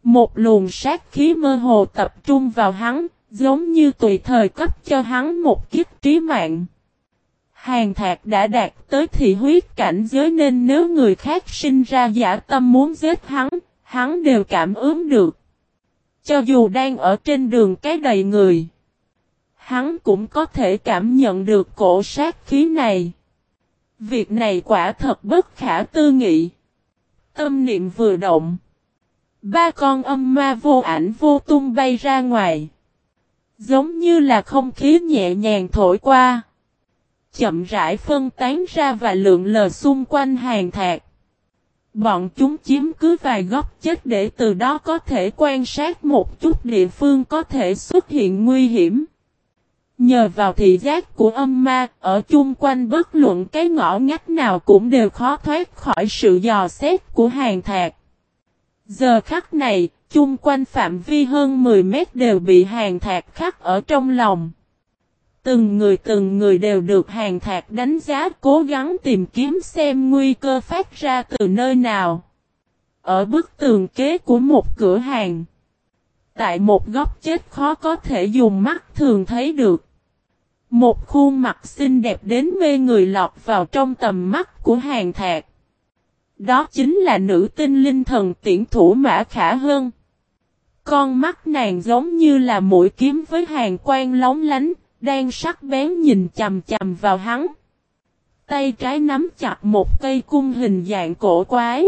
Một luồng sát khí mơ hồ tập trung vào hắn, giống như tùy thời cấp cho hắn một kiếp trí mạng. Hàn Thạc đã đạt tới thị huyết cảnh giới nên nếu người khác sinh ra dã tâm muốn giết hắn đều cảm ứng được. Cho dù đang ở trên đường cái đầy người, hắn cũng có thể cảm nhận được cổ sát khí này. Việc này quả thật bất khả tư nghị. Tâm niệm vừa động, ba con âm ma vô ảnh vô tung bay ra ngoài. Giống như là không khí nhẹ nhàng thổi qua, chậm rãi phân tán ra và lượn lờ xung quanh Hàn Thạc. Bọn chúng chiếm cứ vài góc chết để từ đó có thể quan sát một chút địa phương có thể xuất hiện nguy hiểm. Nhờ vào thị giác của âm ma, ở chung quanh bất luận cái ngõ ngách nào cũng đều khó thoát khỏi sự dò xét của Hàn Thạc. Giờ khắc này, chung quanh phạm vi hơn 10 mét đều bị Hàn Thạc khắc ở trong lòng. Từng người đều được Hàn Thạc đánh giá cố gắng tìm kiếm xem nguy cơ phát ra từ nơi nào. Ở bức tường kế của một cửa hàng, tại một góc chết khó có thể dùng mắt thường thấy được, một khuôn mặt xinh đẹp đến mê người lọt vào trong tầm mắt của Hàn Thạc. Đó chính là nữ tinh linh thần tiễn thủ Mã Khả Hân. Con mắt nàng giống như là mũi kiếm với hàn quang lóng lánh, đang sắc bén nhìn chằm chằm vào hắn. Tay trái nắm chặt một cây cung hình dạng cổ quái.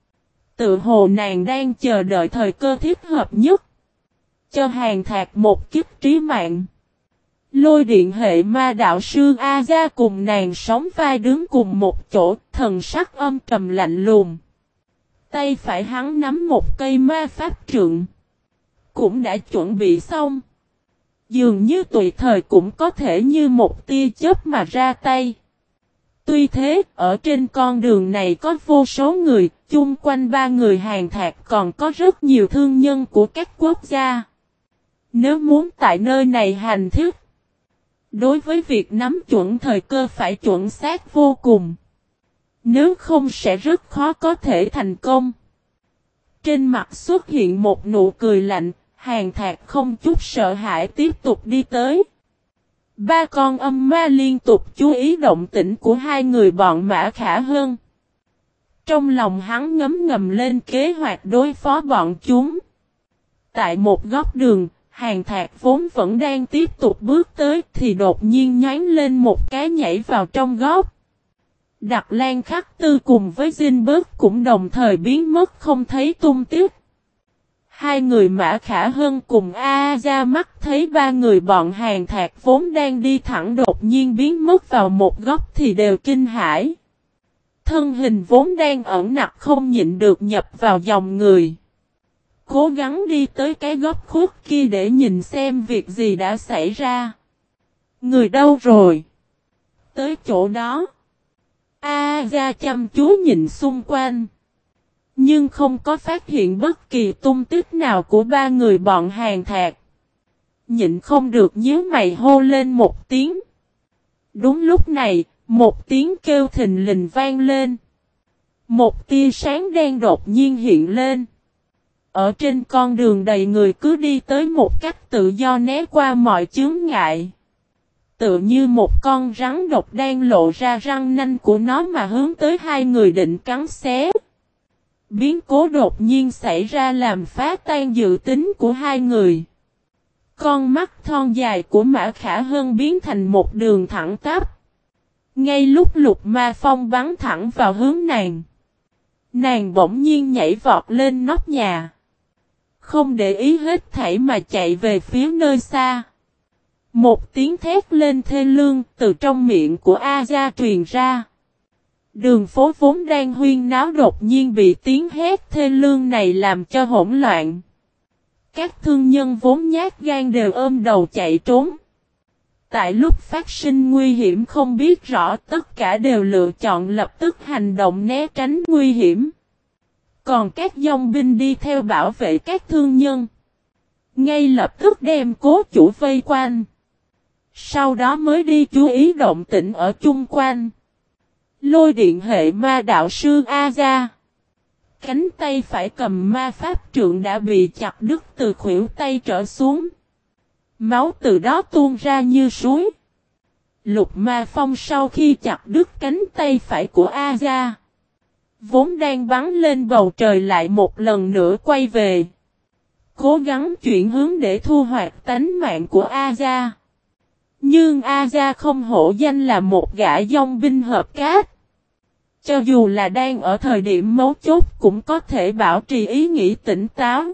Tự hồ nàng đang chờ đợi thời cơ thích hợp nhất, cho Hàn Thạc một kiếp trí mạng. Lôi điện hệ ma đạo sư A-gia cùng nàng sóng vai đứng cùng một chỗ, thần sắc âm trầm lạnh lùng. Tay phải hắn nắm một cây ma pháp trượng, cũng đã chuẩn bị xong. Dường như tùy thời cũng có thể như một tia chớp mà ra tay. Tuy thế, ở trên con đường này có vô số người, chung quanh ba người Hàn Thạc còn có rất nhiều thương nhân của các quốc gia. Nếu muốn tại nơi này hành thích, đối với việc nắm chuẩn thời cơ phải chuẩn xác vô cùng. Nếu không sẽ rất khó có thể thành công. Trên mặt xuất hiện một nụ cười lạnh, Hàn Thạc không chút sợ hãi tiếp tục đi tới. Ba con âm ma liên tục chú ý động tĩnh của hai người bọn Mã Khả Hân. Trong lòng hắn ngấm ngầm lên kế hoạch đối phó bọn chúng. Tại một góc đường, Hàn Thạc vốn vẫn đang tiếp tục bước tới thì đột nhiên nhoáng lên một cái nhảy vào trong góc. Đặc Lan Khắc Tư cùng với Jinberg cũng đồng thời biến mất không thấy tung tích. Hai người Mã Khả Hân cùng A-gia mắt thấy ba người bọn Hàn Thạc vốn đang đi thẳng đột nhiên biến mất vào một góc thì đều kinh hãi. Thân hình vốn đang ẩn nặc không nhịn được nhập vào dòng người. Cố gắng đi tới cái góc khuất kia để nhìn xem việc gì đã xảy ra. Người đâu rồi? Tới chỗ đó. A-gia chăm chú nhìn xung quanh, nhưng không có phát hiện bất kỳ tung tích nào của ba người bọn Hàn Thạc. Nhịn không được nhíu mày hô lên một tiếng. Đúng lúc này, một tiếng kêu thình lình vang lên. Một tia sáng đen đột nhiên hiện lên. Ở trên con đường đầy người cứ đi tới một cách tự do né qua mọi chướng ngại. Tựa như một con rắn độc đang lộ ra răng nanh của nó mà hướng tới hai người định cắn xé. Biến cố đột nhiên xảy ra làm phá tan dự tính của hai người. Con mắt thon dài của Mã Khả Hân biến thành một đường thẳng tắp. Ngay lúc lục ma phong bắn thẳng vào hướng nàng, nàng bỗng nhiên nhảy vọt lên nóc nhà. Không để ý hết thảy mà chạy về phía nơi xa. Một tiếng thét lên thê lương từ trong miệng của A-gia truyền ra. Đường phố vốn đang huyên náo đột nhiên bị tiếng hét thê lương này làm cho hỗn loạn. Các thương nhân vốn nhát gan đều ôm đầu chạy trốn. Tại lúc phát sinh nguy hiểm không biết rõ tất cả đều lựa chọn lập tức hành động né tránh nguy hiểm. Còn các dòng binh đi theo bảo vệ các thương nhân, ngay lập tức đem cố chủ vây quanh. Sau đó mới đi chú ý động tĩnh ở chung quanh. Lôi điện hệ ma đạo sư A-gia, cánh tay phải cầm ma pháp trượng đã bị chặt đứt từ khuỷu tay trở xuống. Máu từ đó tuôn ra như suối. Lục Ma Phong sau khi chặt đứt cánh tay phải của Aja, vốn đang bắn lên bầu trời lại một lần nữa quay về. Cố gắng chuyển hướng để thu hoạch tánh mạng của Aja. Nhưng Aja không hổ danh là một gã dòng binh hợp cát. Cho dù là đang ở thời điểm mấu chốt cũng có thể bảo trì ý nghĩ tỉnh táo.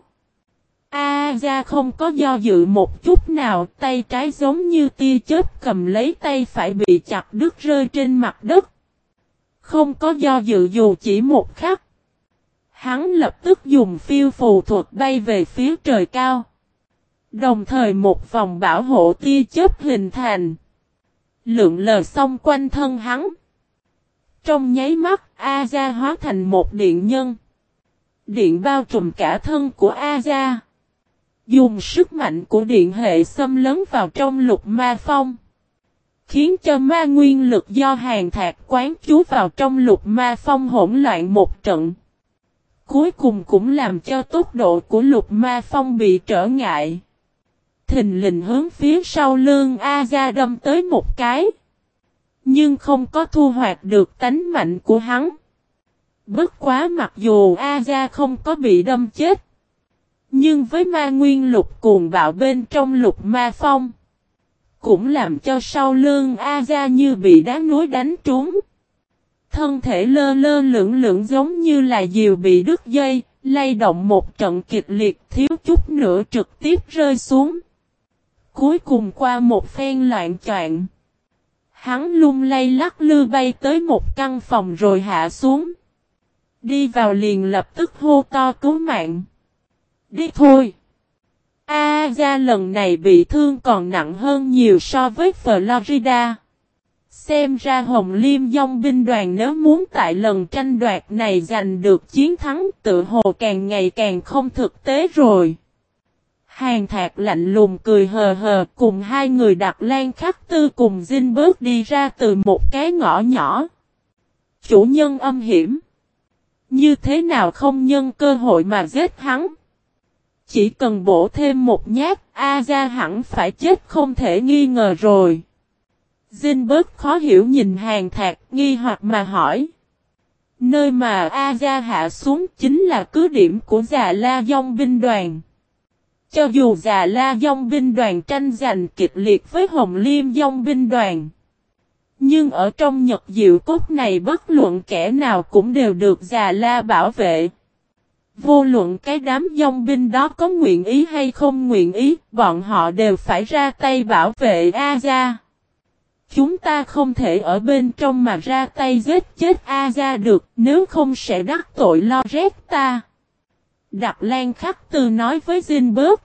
Aja không có do dự một chút nào, tay trái giống như tia chớp cầm lấy tay phải bị chặt đứt rơi trên mặt đất. Không có do dự dù chỉ một khắc. Hắn lập tức dùng phiêu phù thuật bay về phía trời cao. Đồng thời một vòng bảo hộ tia chớp hình thành. Lượn lờ xung quanh thân hắn. Trong nháy mắt, Aja hóa thành một điện nhân. Điện bao trùm cả thân của Aja. Dùng sức mạnh của điện hệ xâm lấn vào trong Lục Ma Phong. Khiến cho ma nguyên lực do Hàn Thạc quán trú vào trong Lục Ma Phong hỗn loạn một trận. Cuối cùng cũng làm cho tốc độ của Lục Ma Phong bị trở ngại. Thình lình hướng phía sau lưng Aja đâm tới một cái. Nhưng không có thu hoạch được tánh mạnh của hắn. Bất quá mặc dù Aja không có bị đâm chết. Nhưng với ma nguyên lục cuồng bạo bên trong Lục Ma Phong. Cũng làm cho sau lưng Aja như bị đá núi đánh trúng. Thân thể lơ lơ lửng lửng giống như là diều bị đứt dây. Lay động một trận kịch liệt thiếu chút nữa trực tiếp rơi xuống. Cuối cùng qua một phen loạn choạng. Hắn lung lay lắc lư bay tới một căn phòng rồi hạ xuống. Đi vào liền lập tức hô to cứu mạng. Đi thôi. Aja lần này bị thương còn nặng hơn nhiều so với Florida. Xem ra Hồng Liêm dòng binh đoàn nếu muốn tại lần tranh đoạt này giành được chiến thắng tự hồ càng ngày càng không thực tế rồi. Hàn Thạc lạnh lùng cười hờ hờ cùng hai người Đặt Lan Khắc Tư cùng Zinberg đi ra từ một cái ngõ nhỏ. Chủ nhân âm hiểm. Như thế nào không nhân cơ hội mà giết hắn. Chỉ cần bổ thêm một nhát, Aja hẳn phải chết không thể nghi ngờ rồi. Zinberg khó hiểu nhìn Hàn Thạc nghi hoặc mà hỏi. Nơi mà Aja hạ xuống chính là cứ điểm của Già La dòng binh đoàn. Cho dù Già La dòng binh đoàn tranh giành kịch liệt với Hồng Liêm dòng binh đoàn. Nhưng ở trong Nhật Diệu Cốt này bất luận kẻ nào cũng đều được Già La bảo vệ. Vô luận cái đám dòng binh đó có nguyện ý hay không nguyện ý, bọn họ đều phải ra tay bảo vệ Aja. Chúng ta không thể ở bên trong mà ra tay giết chết Aja được, nếu không sẽ đắc tội lo rét ta. Đặt Lan Khắc Tư nói với Zinberg.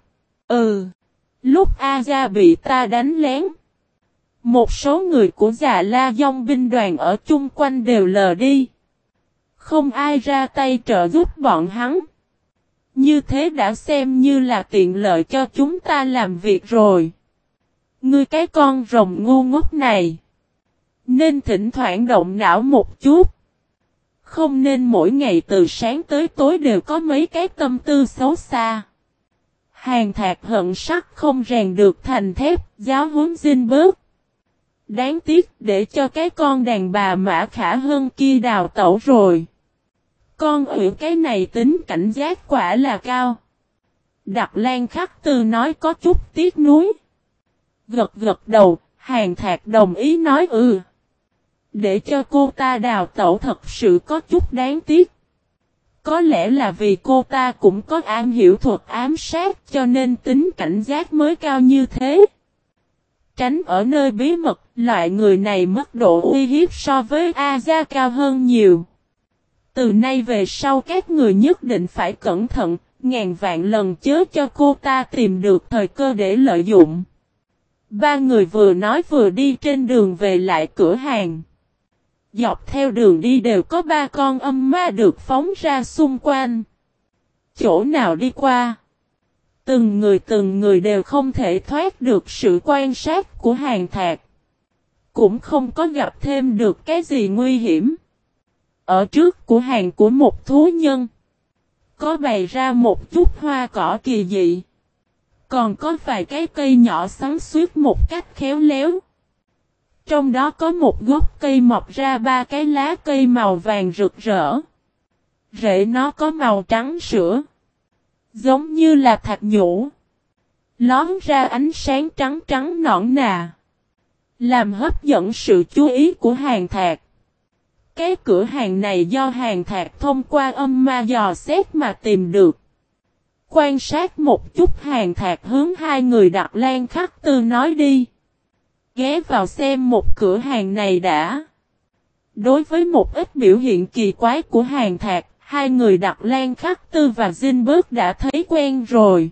Lúc Aja bị ta đánh lén. Một số người của Già La dòng binh đoàn ở chung quanh đều lờ đi. Không ai ra tay trợ giúp bọn hắn. Như thế đã xem như là tiện lợi cho chúng ta làm việc rồi. Ngươi cái con rồng ngu ngốc này. Nên thỉnh thoảng động não một chút. Không nên mỗi ngày từ sáng tới tối đều có mấy cái tâm tư xấu xa. Hàn Thạc hận sắt không rèn được thành thép, giáo huấn Zinberg. Đáng tiếc để cho cái con đàn bà Mã Khả Hân kia đào tẩu rồi. Con ủy cái này tính cảnh giác quả là cao. Đặt Lan Khắc Tư nói có chút tiếc nuối. Gật gật đầu, Hàn Thạc đồng ý nói Để cho cô ta đào tẩu thật sự có chút đáng tiếc. Có lẽ là vì cô ta cũng có am hiểu thuật ám sát cho nên tính cảnh giác mới cao như thế. Tránh ở nơi bí mật, loại người này mức độ uy hiếp so với Aja cao hơn nhiều. Từ nay về sau các người nhất định phải cẩn thận, ngàn vạn lần chớ cho cô ta tìm được thời cơ để lợi dụng. Ba người vừa nói vừa đi trên đường về lại cửa hàng. Dọc theo đường đi đều có ba con âm ma được phóng ra xung quanh. Chỗ nào đi qua, từng người đều không thể thoát được sự quan sát của Hàn Thạc. Cũng không có gặp thêm được cái gì nguy hiểm. Ở trước cửa hàng của một thú nhân, có bày ra một chút hoa cỏ kỳ dị. Còn có vài cái cây nhỏ xoắn xuýt một cách khéo léo. Trong đó có một gốc cây mọc ra 3 cái lá cây màu vàng rực rỡ. Rễ nó có màu trắng sữa, giống như là thạch nhũ, lón ra ánh sáng trắng trắng nõn nà, làm hấp dẫn sự chú ý của Hàn Thạc. Cái cửa hàng này do Hàn Thạc thông qua âm ma dò xét mà tìm được. Quan sát một chút, Hàn Thạc hướng hai người Đặt Lan Khắc Tư nói đi. Ghé vào xem một cửa hàng này đã. Đối với một ít biểu hiện kỳ quái của Hàn Thạc, hai người Đặt Lan Khắc Tư và Zinberg đã thấy quen rồi.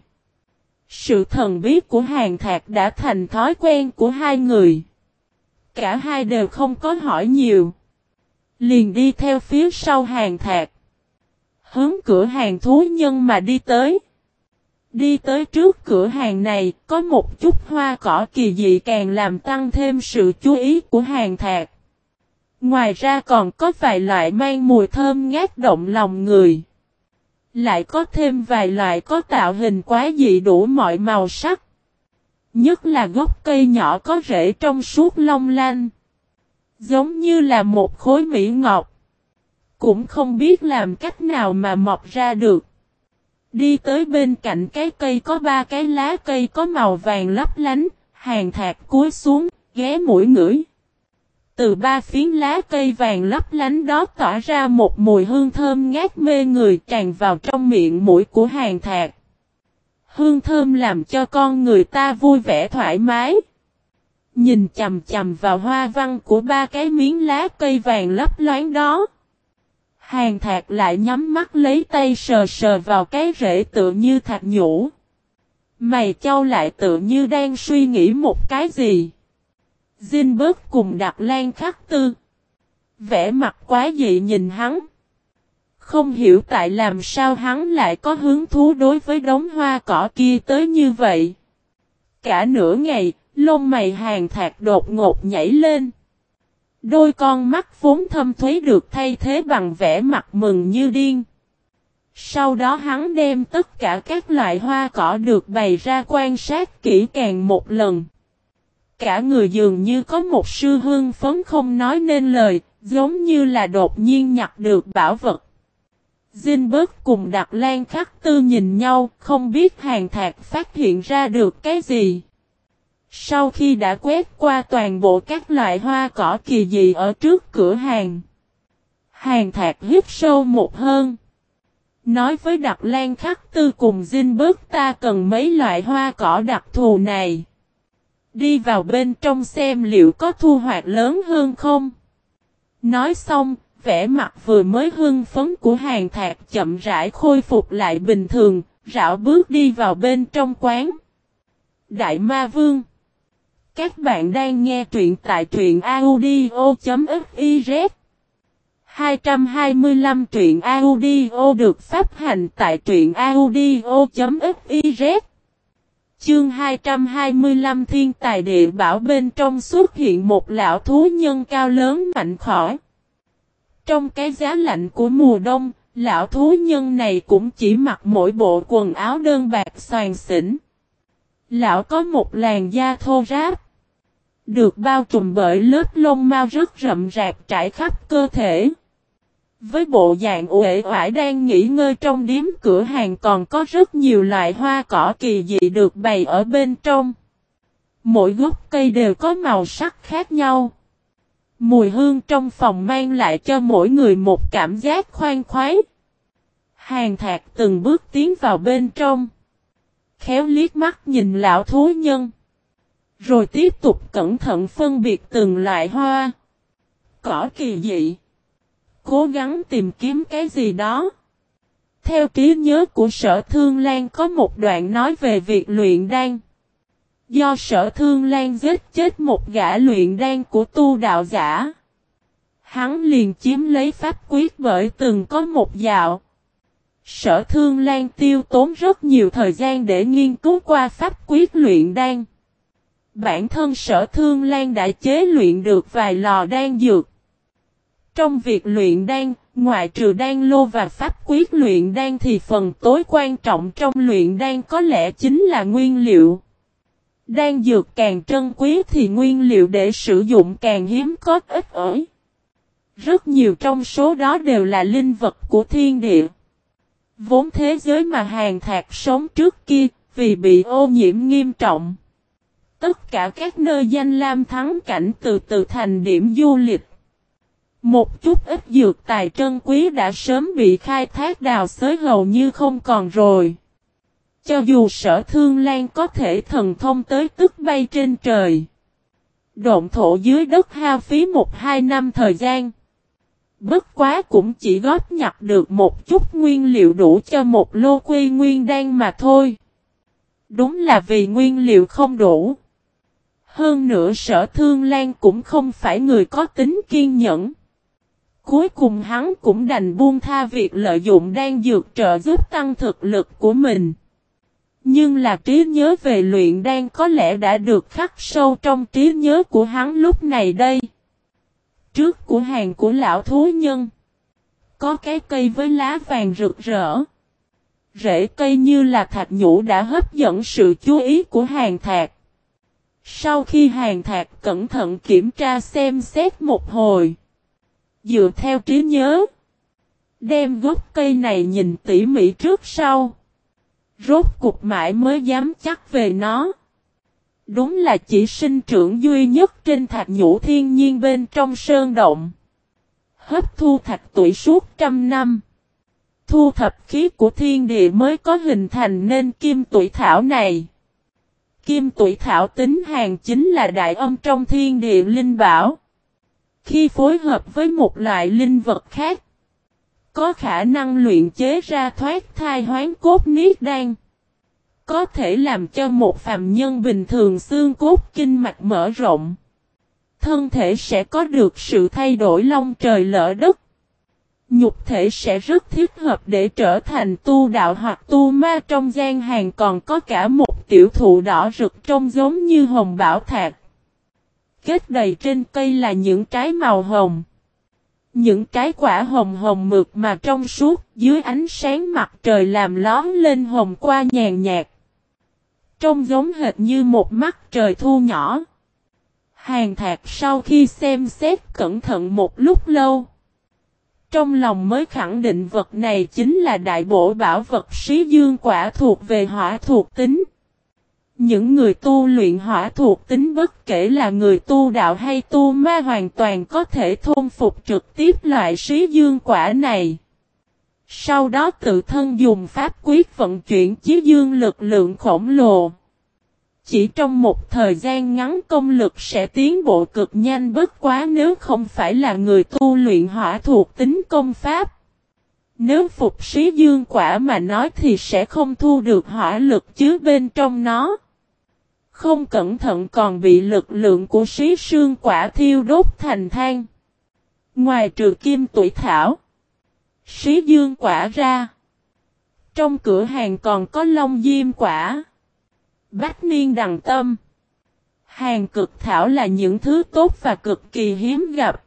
Sự thần bí của Hàn Thạc đã thành thói quen của hai người. Cả hai đều không có hỏi nhiều. Liền đi theo phía sau Hàn Thạc. Hướng cửa hàng thú nhân mà đi tới. Đi tới trước cửa hàng này, có một chút hoa cỏ kỳ dị càng làm tăng thêm sự chú ý của Hàn Thạc. Ngoài ra còn có vài loại mang mùi thơm ngát động lòng người. Lại có thêm vài loại có tạo hình quá dị đủ mọi màu sắc. Nhất là gốc cây nhỏ có rễ trong suốt long lanh. Giống như là một khối mỹ ngọc. Cũng không biết làm cách nào mà mọc ra được. Đi tới bên cạnh cái cây có 3 cái lá cây có màu vàng lấp lánh, Hàn Thạc cúi xuống, ghé mũi ngửi. Từ 3 phiến lá cây vàng lấp lánh đó tỏa ra một mùi hương thơm ngát mê người tràn vào trong miệng mũi của Hàn Thạc. Hương thơm làm cho con người ta vui vẻ thoải mái. Nhìn chằm chằm vào hoa văn của 3 cái miếng lá cây vàng lấp loáng đó. Hàn Thạc lại nhắm mắt lấy tay sờ sờ vào cái rễ tựa như thạch nhũ. Mày chau lại tựa như đang suy nghĩ một cái gì. Zinberg cùng Đặt Lan Khắc Tư. Vẻ mặt quá dị nhìn hắn. Không hiểu tại làm sao hắn lại có hứng thú đối với đống hoa cỏ kia tới như vậy. Cả nửa ngày, lông mày Hàn Thạc đột ngột nhảy lên. Đôi con mắt vốn thâm thúy được thay thế bằng vẻ mặt mừng như điên. Sau đó hắn đem tất cả các loại hoa cỏ được bày ra quan sát kỹ càng một lần. Cả người dường như có một sự hưng phấn không nói nên lời, giống như là đột nhiên nhặt được bảo vật. Zinberg cùng Đặt Lan Khắc Tư nhìn nhau, không biết Hàn Thạc phát hiện ra được cái gì. Sau khi đã quét qua toàn bộ các loại hoa cỏ kỳ dị ở trước cửa hàng, Hàn Thạc hít sâu một hơi. Nói với Đặt Lan Khắc Tư cùng Zinberg, ta cần mấy loại hoa cỏ đặc thù này. Đi vào bên trong xem liệu có thu hoạch lớn hơn không. Nói xong, vẻ mặt vừa mới hưng phấn của Hàn Thạc chậm rãi khôi phục lại bình thường, rảo bước đi vào bên trong quán. Đại Ma Vương. Các bạn đang nghe truyện tại truyện audio.fiz. 225 truyện audio được phát hành tại truyện audio.fiz. Chương 225 thiên tài địa bảo. Bên trong xuất hiện một lão thú nhân cao lớn mạnh khỏe. Trong cái giá lạnh của mùa đông, lão thú nhân này cũng chỉ mặc mỗi bộ quần áo đơn bạc xoàng xỉn. Lão có một làn da thô ráp, được bao trùm bởi lớp lông mao rất rậm rạp trải khắp cơ thể. Với bộ dạng uể oải đang nghỉ ngơi trong điếm cửa hàng, còn có rất nhiều loại hoa cỏ kỳ dị được bày ở bên trong. Mỗi gốc cây đều có màu sắc khác nhau. Mùi hương trong phòng mang lại cho mỗi người một cảm giác khoan khoái. Hàn Thạc từng bước tiến vào bên trong, khéo liếc mắt nhìn lão thú nhân, rồi tiếp tục cẩn thận phân biệt từng loại hoa cỏ kỳ dị, cố gắng tìm kiếm cái gì đó. Theo trí nhớ của Sở Thương Lan có một đoạn nói về việc luyện đan. Do Sở Thương Lan giết chết một gã luyện đan của tu đạo giả, hắn liền chiếm lấy pháp quyết bởi từng có một dạo. Sở Thương Lan tiêu tốn rất nhiều thời gian để nghiên cứu qua pháp quyết luyện đan. Bản thân Sở Thương Lan đã chế luyện được vài lò đan dược. Trong việc luyện đan, ngoại trừ đan lô và pháp quyết luyện đan thì phần tối quan trọng trong luyện đan có lẽ chính là nguyên liệu. Đan dược càng trân quý thì nguyên liệu để sử dụng càng hiếm có ít ỏi. Rất nhiều trong số đó đều là linh vật của thiên địa. Vốn thế giới mà Hàn Thạc sống trước kia, vì bị ô nhiễm nghiêm trọng. Tất cả các nơi danh lam thắng cảnh từ từ thành điểm du lịch. Một chút ít dược tài trân quý đã sớm bị khai thác đào xới hầu như không còn rồi. Cho dù Sở Thương Lan có thể thần thông tới tức bay trên trời. Độn thổ dưới đất hao phí 1-2 năm thời gian. Bất quá cũng chỉ góp nhặt được một chút nguyên liệu đủ cho một lô quy nguyên đan mà thôi. Đúng là vì nguyên liệu không đủ. Hơn nữa Sở Thương Lan cũng không phải người có tính kiên nhẫn. Cuối cùng hắn cũng đành buông tha việc lợi dụng đan dược trợ giúp tăng thực lực của mình. Nhưng là trí nhớ về luyện đan có lẽ đã được khắc sâu trong trí nhớ của hắn lúc này đây. Trước cửa hàng của lão thú nhân, có cái cây với lá vàng rực rỡ. Rễ cây như là thạch nhũ đã hấp dẫn sự chú ý của Hàn Thạc. Sau khi Hàn Thạc cẩn thận kiểm tra xem xét một hồi, dựa theo trí nhớ, đem gốc cây này nhìn tỉ mỉ trước sau. Rốt cục mãi mới dám chắc về nó. Đúng là chỉ sinh trưởng duy nhất trên thạch nhũ thiên nhiên bên trong sơn động. Hấp thu thạch tuổi suốt 100 năm. Thu thập khí của thiên địa mới có hình thành nên kim tuổi thảo này. Kim tuổi thảo tính hàng chính là đại âm trong thiên địa linh bảo. Khi phối hợp với một loại linh vật khác, có khả năng luyện chế ra thoát thai hoán cốt niết đan. Có thể làm cho một phàm nhân bình thường xương cốt kinh mạch mở rộng. Thân thể sẽ có được sự thay đổi long trời lỡ đất. Nhục thể sẽ rất thích hợp để trở thành tu đạo hoặc tu ma trong gian hàng, còn có cả một tiểu thụ đỏ rực trông giống như hồng bảo thạch. Kết đầy trên cây là những trái màu hồng. Những trái quả hồng hồng mượt mà trong suốt dưới ánh sáng mặt trời làm lóm lên hồng qua nhàn nhạt. Trông giống hệt như một mắt trời thu nhỏ. Hàn Thạc sau khi xem xét cẩn thận một lúc lâu, trong lòng mới khẳng định vật này chính là đại bổ bảo vật Xí Dương quả thuộc về hỏa thuộc tính. Những người tu luyện hỏa thuộc tính bất kể là người tu đạo hay tu ma hoàn toàn có thể thôn phục trực tiếp loại Xí Dương quả này. Sau đó tự thân dùng pháp quyết vận chuyển chí dương lực lượng khổng lồ. Chỉ trong một thời gian ngắn công lực sẽ tiến bộ cực nhanh, bất quá nếu không phải là người tu luyện hỏa thuộc tính công pháp. Nếu phục Xí Dương quả mà nói thì sẽ không thu được hỏa lực chứa bên trong nó. Không cẩn thận còn bị lực lượng của Xí Sương quả thiêu đốt thành than. Ngoài trừ kim tuổi thảo, Xí Dương quả ra, trong cửa hàng còn có Long Diêm quả, Bách Niên Đằng Tâm, Hàn Cực Thảo là những thứ tốt và cực kỳ hiếm gặp.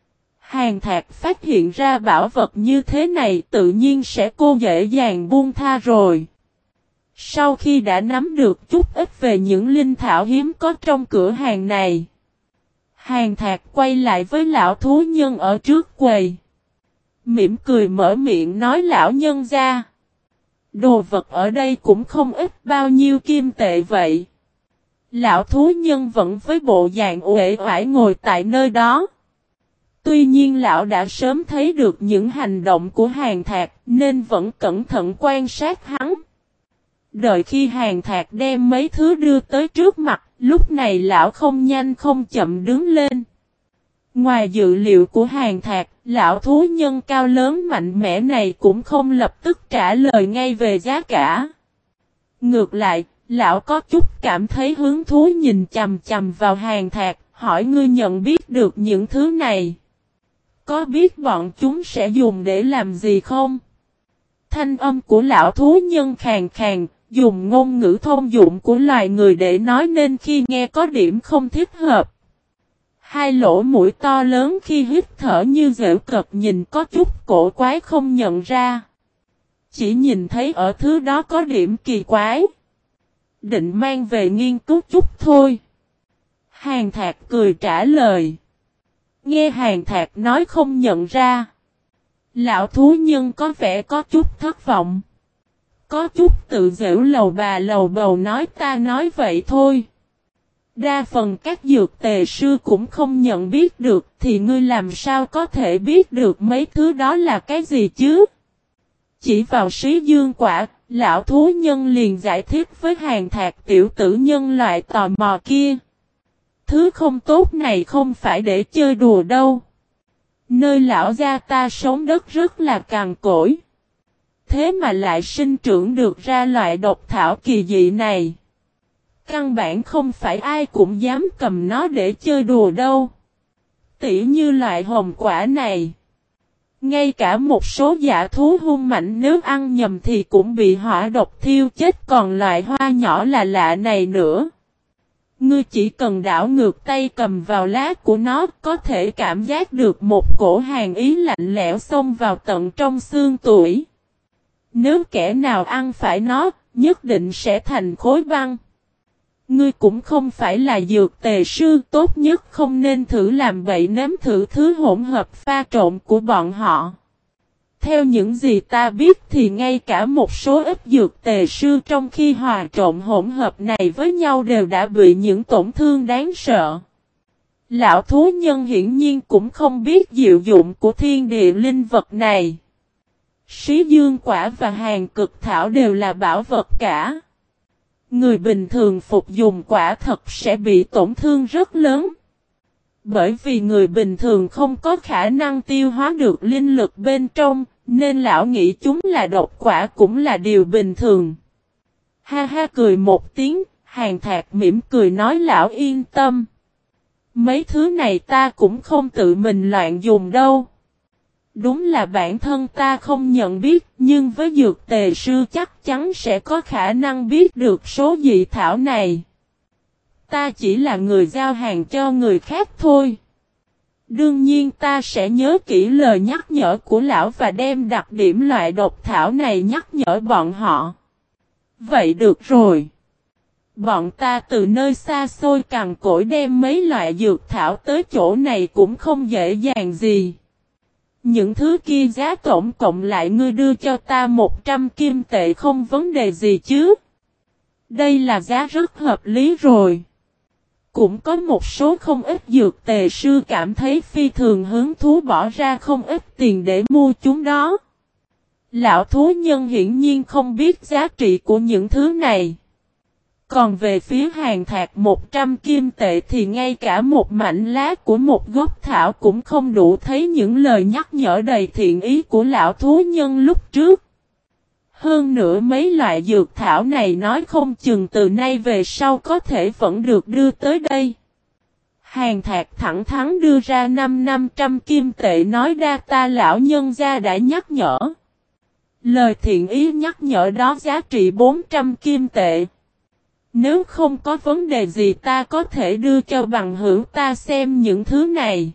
Hàn Thạc phát hiện ra bảo vật như thế này tự nhiên sẽ cô dễ dàng buông tha rồi. Sau khi đã nắm được chút ít về những linh thảo hiếm có trong cửa hàng này, Hàn Thạc quay lại với lão thú nhân ở trước quầy. Mỉm cười mở miệng nói: lão nhân gia, đồ vật ở đây cũng không ít, bao nhiêu kim tệ vậy? Lão thú nhân vẫn với bộ dạng uể oải ngồi tại nơi đó. Tuy nhiên lão đã sớm thấy được những hành động của Hàn Thạc nên vẫn cẩn thận quan sát hắn. Đợi khi Hàn Thạc đem mấy thứ đưa tới trước mặt, lúc này lão không nhanh không chậm đứng lên. Ngoài dự liệu của Hàn Thạc, lão thú nhân cao lớn mạnh mẽ này cũng không lập tức trả lời ngay về giá cả. Ngược lại, lão có chút cảm thấy hứng thú nhìn chằm chằm vào Hàn Thạc, hỏi: ngươi nhận biết được những thứ này? Có biết bọn chúng sẽ dùng để làm gì không? Thanh âm của lão thú nhân khàn khàn, dùng ngôn ngữ thông dụng của loài người để nói nên khi nghe có điểm không thích hợp. Hai lỗ mũi to lớn khi hít thở như giễu cợt nhìn có chút cổ quái không nhận ra. Chỉ nhìn thấy ở thứ đó có điểm kỳ quái. Định mang về nghiên cứu chút thôi. Hàn Thạc cười trả lời. Nghe Hàn Thạc nói không nhận ra. Lão thú nhân có vẻ có chút thất vọng. Có chút tự giễu lầu bà lầu bầu nói ta nói vậy thôi. Đa phần các dược tề sư cũng không nhận biết được thì ngươi làm sao có thể biết được mấy thứ đó là cái gì chứ? Chỉ vào Sĩ Dương quả, lão thú nhân liền giải thích với Hàn Thạc tiểu tử nhân loại tò mò kia. Thứ không tốt này không phải để chơi đùa đâu. Nơi lão gia ta sống đất rất là cằn cỗi. Thế mà lại sinh trưởng được ra loại độc thảo kỳ dị này. Căn bản không phải ai cũng dám cầm nó để chơi đùa đâu. Tỉ như loại hồng quả này. Ngay cả một số dã thú hung mạnh nếu ăn nhầm thì cũng bị hỏa độc thiêu chết, còn loại hoa nhỏ là lạ này nữa. Ngươi chỉ cần đảo ngược tay cầm vào lá của nó có thể cảm giác được một cổ hàn ý lạnh lẽo xông vào tận trong xương tủy. Nếu kẻ nào ăn phải nó, nhất định sẽ thành khối băng. Ngươi cũng không phải là dược tề sư, tốt nhất không nên thử làm bậy nếm thử thứ hỗn hợp pha trộn của bọn họ. Theo những gì ta biết thì ngay cả một số ít dược tề sư trong khi hòa trộn hỗn hợp này với nhau đều đã bị những tổn thương đáng sợ. Lão thú nhân hiển nhiên cũng không biết diệu dụng của thiên địa linh vật này. Sĩ Dương quả và Hàn Cực Thảo đều là bảo vật cả. Người bình thường phục dùng quả thật sẽ bị tổn thương rất lớn. Bởi vì người bình thường không có khả năng tiêu hóa được linh lực bên trong, nên lão nghĩ chúng là độc quả cũng là điều bình thường. Ha ha cười một tiếng, Hàn Thạc mỉm cười nói lão yên tâm. Mấy thứ này ta cũng không tự mình loạn dùng đâu. Đúng là bản thân ta không nhận biết, nhưng với dược tề sư chắc chắn sẽ có khả năng biết được số dị thảo này. Ta chỉ là người giao hàng cho người khác thôi. Đương nhiên ta sẽ nhớ kỹ lời nhắc nhở của lão và đem đặc điểm loại độc thảo này nhắc nhở bọn họ. Vậy được rồi. Bọn ta từ nơi xa xôi cằn cỗi đem mấy loại dược thảo tới chỗ này cũng không dễ dàng gì. Những thứ kia giá tổng cộng lại ngươi đưa cho ta 100 kim tệ không vấn đề gì chứ. Đây là giá rất hợp lý rồi. Cũng có một số không ít dược tề sư cảm thấy phi thường hứng thú bỏ ra không ít tiền để mua chúng đó. Lão thú nhân hiển nhiên không biết giá trị của những thứ này. Còn về phía Hàn Thạc 100 kim tệ thì ngay cả một mảnh lá của một gốc thảo cũng không đủ thấy những lời nhắc nhở đầy thiện ý của lão thú nhân lúc trước. Hơn nữa mấy loại dược thảo này nói không chừng từ nay về sau có thể vẫn được đưa tới đây. Hàn Thạc thẳng thắn đưa ra 500 kim tệ nói đa ta lão nhân gia đã nhắc nhở. Lời thiện ý nhắc nhở đó giá trị 400 kim tệ. Nếu không có vấn đề gì ta có thể đưa cho bằng hữu ta xem những thứ này.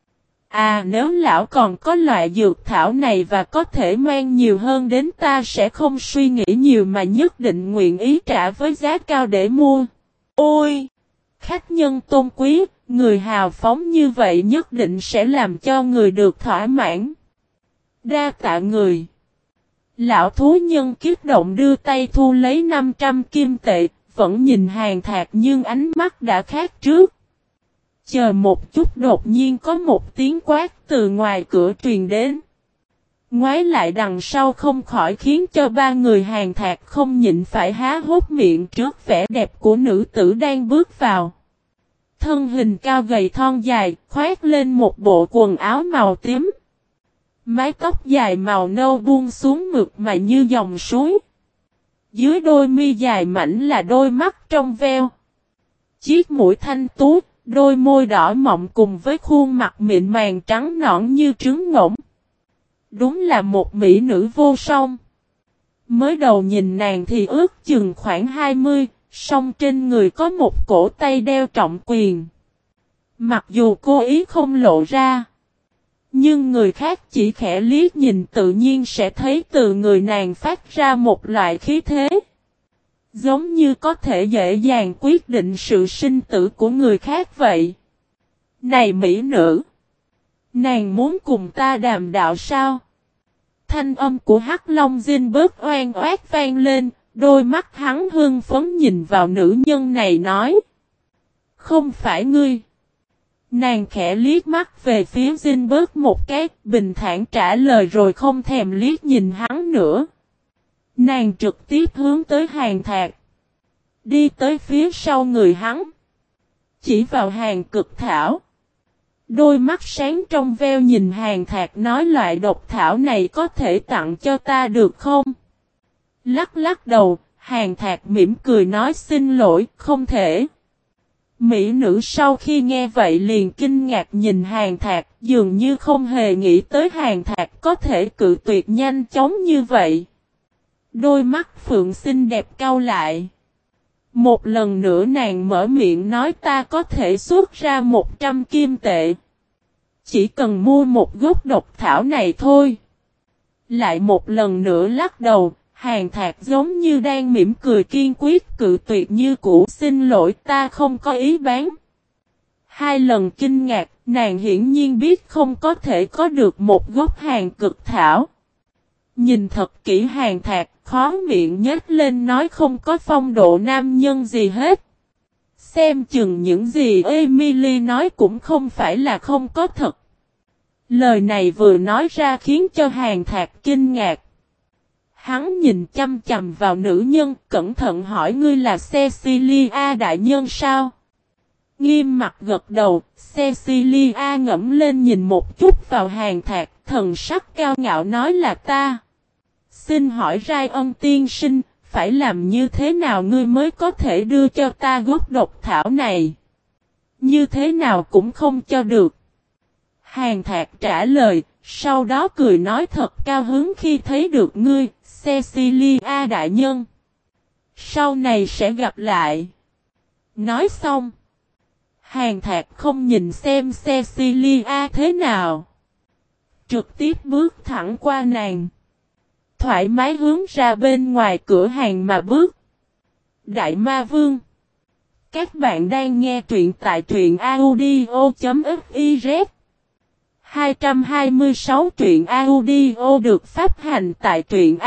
À nếu lão còn có loại dược thảo này và có thể mang nhiều hơn đến ta sẽ không suy nghĩ nhiều mà nhất định nguyện ý trả với giá cao để mua. Ôi! Khách nhân tôn quý, người hào phóng như vậy nhất định sẽ làm cho người được thỏa mãn. Đa tạ người. Lão thú nhân kích động đưa tay thu lấy 500 kim tệ, vẫn nhìn Hàn Thạc nhưng ánh mắt đã khác trước. Chờ một chút đột nhiên có một tiếng quát từ ngoài cửa truyền đến. Ngoái lại đằng sau không khỏi khiến cho ba người Hàn Thạc không nhịn phải há hốc miệng trước vẻ đẹp của nữ tử đang bước vào. Thân hình cao gầy thon dài, khoác lên một bộ quần áo màu tím. Mái tóc dài màu nâu buông xuống mượt mà như dòng suối. Dưới đôi mi dài mảnh là đôi mắt trong veo. Chiếc mũi thanh tú, đôi môi đỏ mọng cùng với khuôn mặt mịn màng trắng nõn như trứng ngỗng. Đúng là một mỹ nữ vô song. Mới đầu nhìn nàng thì ước chừng khoảng 20, song trên người có một cổ tay đeo trọng quyền. Mặc dù cố ý không lộ ra, nhưng người khác chỉ khẽ liếc nhìn tự nhiên sẽ thấy từ người nàng phát ra một loại khí thế. Giống như có thể dễ dàng quyết định sự sinh tử của người khác vậy. Này mỹ nữ! Nàng muốn cùng ta đàm đạo sao? Thanh âm của Hắc Long Dinh bớt oan oát vang lên, đôi mắt hắn hưng phấn nhìn vào nữ nhân này nói. Không phải ngươi. Nàng khẽ liếc mắt về phía Dinh bớt một cái, bình thản trả lời rồi không thèm liếc nhìn hắn nữa. Nàng trực tiếp hướng tới Hàn Thạc. Đi tới phía sau người hắn. Chỉ vào Hàn Cực Thảo. Đôi mắt sáng trong veo nhìn Hàn Thạc nói loại độc thảo này có thể tặng cho ta được không? Lắc lắc đầu, Hàn Thạc mỉm cười nói xin lỗi, không thể. Mỹ nữ sau khi nghe vậy liền kinh ngạc nhìn Hàn Thạc, dường như không hề nghĩ tới Hàn Thạc có thể cự tuyệt nhanh chóng như vậy. Đôi mắt phượng xinh đẹp cau lại. Một lần nữa nàng mở miệng nói ta có thể xuất ra 100 kim tệ. Chỉ cần mua một gốc độc thảo này thôi. Lại một lần nữa lắc đầu, Hàn Thạc giống như đang mỉm cười kiên quyết cự tuyệt như cũ xin lỗi ta không có ý bán. Hai lần kinh ngạc, nàng hiển nhiên biết không có thể có được một gốc Hàn Cực Thảo. Nhìn thật kỹ Hàn Thạc, khó miệng nhếch lên nói không có phong độ nam nhân gì hết. Xem chừng những gì Emily nói cũng không phải là không có thật. Lời này vừa nói ra khiến cho Hàn Thạc kinh ngạc. Hắn nhìn chăm chằm vào nữ nhân, cẩn thận hỏi ngươi là Cecilia đại nhân sao? Nghiêm mặt gật đầu, Cecilia ngẫm lên nhìn một chút vào Hàn Thạc, thần sắc cao ngạo nói là ta. Xin hỏi Rai Ân tiên sinh, phải làm như thế nào ngươi mới có thể đưa cho ta gốc độc thảo này? Như thế nào cũng không cho được. Hàn Thạc trả lời, sau đó cười nói thật cao hứng khi thấy được ngươi, Cecilia đại nhân. Sau này sẽ gặp lại. Nói xong, Hàn Thạc không nhìn xem Cecilia thế nào. Trực tiếp bước thẳng qua nàng. Thoải mái hướng ra bên ngoài cửa hàng mà bước. Đại Ma Vương. Các bạn đang nghe truyện tại truyện audio.fiz 226 truyện audio được phát hành tại truyện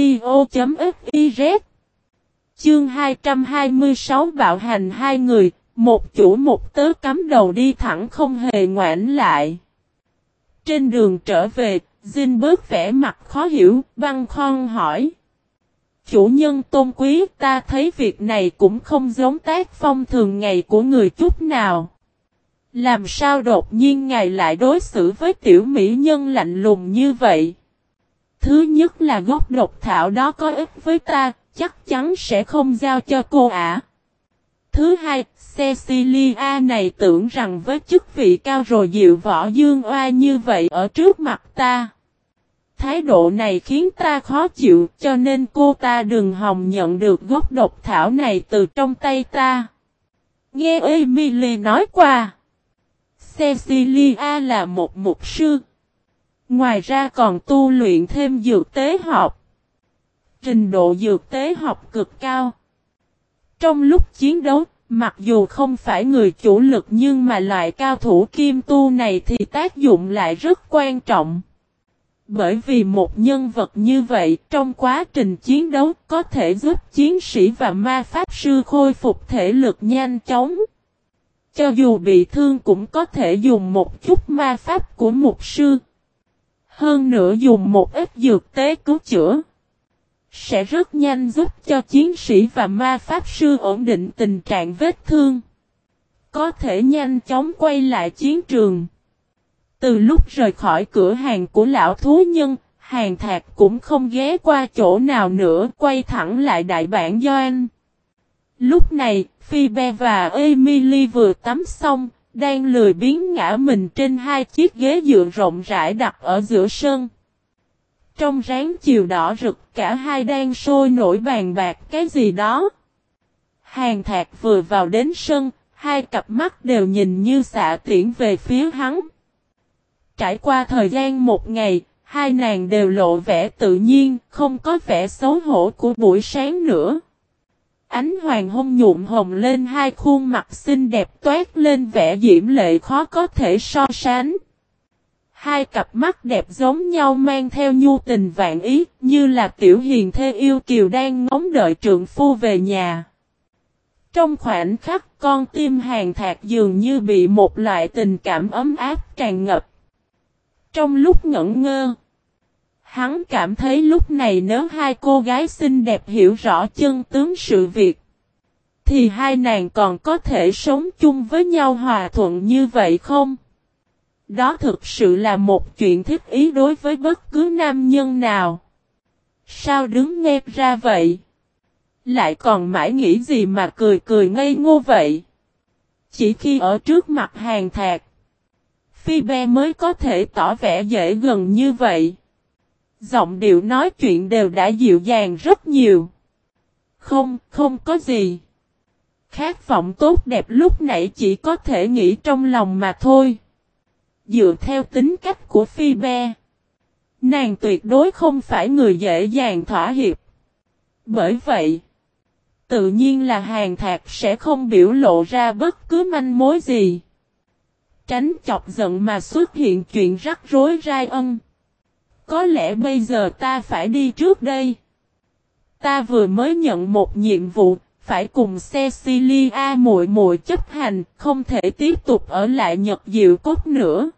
audio.fiz. Chương 226 bạo hành hai người, một chủ một tớ cắm đầu đi thẳng không hề ngoảnh lại. Trên đường trở về, Dinh bớt vẻ mặt khó hiểu, băn khoăn hỏi. Chủ nhân tôn quý ta thấy việc này cũng không giống tác phong thường ngày của người chút nào. Làm sao đột nhiên ngài lại đối xử với tiểu mỹ nhân lạnh lùng như vậy? Thứ nhất là gốc độc thảo đó có ích với ta, chắc chắn sẽ không giao cho cô ả. Thứ hai, Cecilia này tưởng rằng với chức vị cao rồi dịu võ dương oai như vậy ở trước mặt ta. Thái độ này khiến ta khó chịu cho nên cô ta đừng hòng nhận được gốc độc thảo này từ trong tay ta. Nghe Emily nói qua. Cecilia là một mục sư. Ngoài ra còn tu luyện thêm dược tế học. Trình độ dược tế học cực cao. Trong lúc chiến đấu, mặc dù không phải người chủ lực nhưng mà loại cao thủ kim tu này thì tác dụng lại rất quan trọng. Bởi vì một nhân vật như vậy trong quá trình chiến đấu có thể giúp chiến sĩ và ma pháp sư khôi phục thể lực nhanh chóng. Cho dù bị thương cũng có thể dùng một chút ma pháp của mục sư. Hơn nữa dùng một ít dược tế cứu chữa. Sẽ rất nhanh giúp cho chiến sĩ và ma pháp sư ổn định tình trạng vết thương. Có thể nhanh chóng quay lại chiến trường. Từ lúc rời khỏi cửa hàng của lão thú nhân, Hàn Thạc cũng không ghé qua chỗ nào nữa, quay thẳng lại đại bản doanh. Lúc này, Phoebe và Emily vừa tắm xong, đang lười biếng ngã mình trên hai chiếc ghế dựa rộng rãi đặt ở giữa sân. Trong ráng chiều đỏ rực cả hai đang sôi nổi bàn bạc cái gì đó. Hàn Thạc vừa vào đến sân, hai cặp mắt đều nhìn như xạ tiễn về phía hắn. Trải qua thời gian một ngày, hai nàng đều lộ vẻ tự nhiên, không có vẻ xấu hổ của buổi sáng nữa. Ánh hoàng hôn nhuộm hồng lên hai khuôn mặt xinh đẹp toát lên vẻ diễm lệ khó có thể so sánh. Hai cặp mắt đẹp giống nhau mang theo nhu tình vạn ý, như là tiểu hiền thê yêu kiều đang ngóng đợi trượng phu về nhà. Trong khoảnh khắc con tim Hàn Thạc dường như bị một loại tình cảm ấm áp tràn ngập. Trong lúc ngẩn ngơ, hắn cảm thấy lúc này nếu hai cô gái xinh đẹp hiểu rõ chân tướng sự việc, thì hai nàng còn có thể sống chung với nhau hòa thuận như vậy không? Đó thực sự là một chuyện thiết ý đối với bất cứ nam nhân nào. Sao đứng nghe ra vậy? Lại còn mãi nghĩ gì mà cười cười ngây ngô vậy? Chỉ khi ở trước mặt Hàn Thạc, Phi Be mới có thể tỏ vẻ dễ gần như vậy. Giọng điệu nói chuyện đều đã dịu dàng rất nhiều. Không có gì. Khát vọng tốt đẹp lúc nãy chỉ có thể nghĩ trong lòng mà thôi. Dựa theo tính cách của Phi Be, nàng tuyệt đối không phải người dễ dàng thỏa hiệp. Bởi vậy, tự nhiên là Hàn Thạc sẽ không biểu lộ ra bất cứ manh mối gì. Tránh chọc giận mà xuất hiện chuyện rắc rối rai ân. Có lẽ bây giờ ta phải đi trước đây. Ta vừa mới nhận một nhiệm vụ, phải cùng Cecilia muội muội chấp hành, không thể tiếp tục ở lại Nhật Diệu Cốt nữa.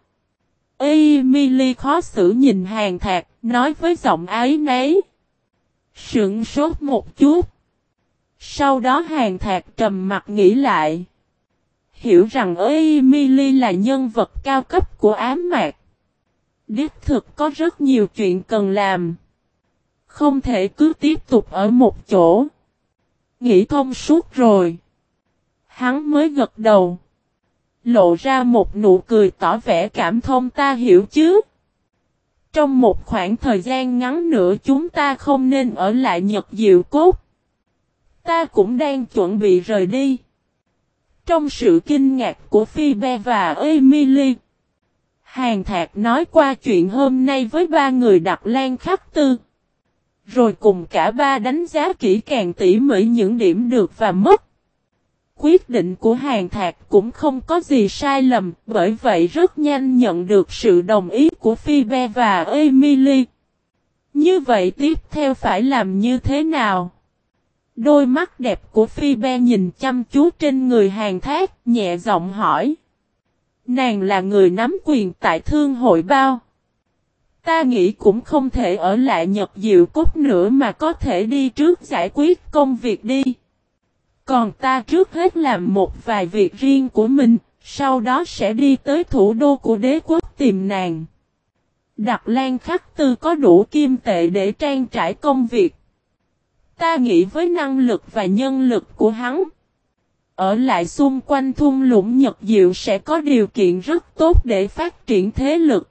Emily khó xử nhìn Hàn Thạc, nói với giọng áy náy. Sững sốt một chút. Sau đó Hàn Thạc trầm mặt nghĩ lại. Hiểu rằng Emily là nhân vật cao cấp của ám mạc. Đích thực có rất nhiều chuyện cần làm. Không thể cứ tiếp tục ở một chỗ. Nghĩ thông suốt rồi. Hắn mới gật đầu. Lộ ra một nụ cười tỏ vẻ cảm thông, ta hiểu chứ. Trong một khoảng thời gian ngắn nữa chúng ta không nên ở lại Nhật Diệu Cốt. Ta cũng đang chuẩn bị rời đi. Trong sự kinh ngạc của Phi Be và Emily, Hàn Thạc nói qua chuyện hôm nay với ba người Đặc Lan Khắc Tư. Rồi cùng cả ba đánh giá kỹ càng tỉ mỉ những điểm được và mất. Quyết định của Hàn Thạc cũng không có gì sai lầm, bởi vậy rất nhanh nhận được sự đồng ý của Phi Be và Emily. Như vậy tiếp theo phải làm như thế nào? Đôi mắt đẹp của Phi Be nhìn chăm chú trên người Hàn Thạc, nhẹ giọng hỏi. Nàng là người nắm quyền tại Thương hội bao. Ta nghĩ cũng không thể ở lại Nhật Diệu Cốt nữa mà có thể đi trước giải quyết công việc đi. Còn ta trước hết làm một vài việc riêng của mình, sau đó sẽ đi tới thủ đô của đế quốc tìm nàng. Đặc Lan Khắc Tư có đủ kim tệ để trang trải công việc. Ta nghĩ với năng lực và nhân lực của hắn, ở lại xung quanh thung lũng Nhật Diệu sẽ có điều kiện rất tốt để phát triển thế lực.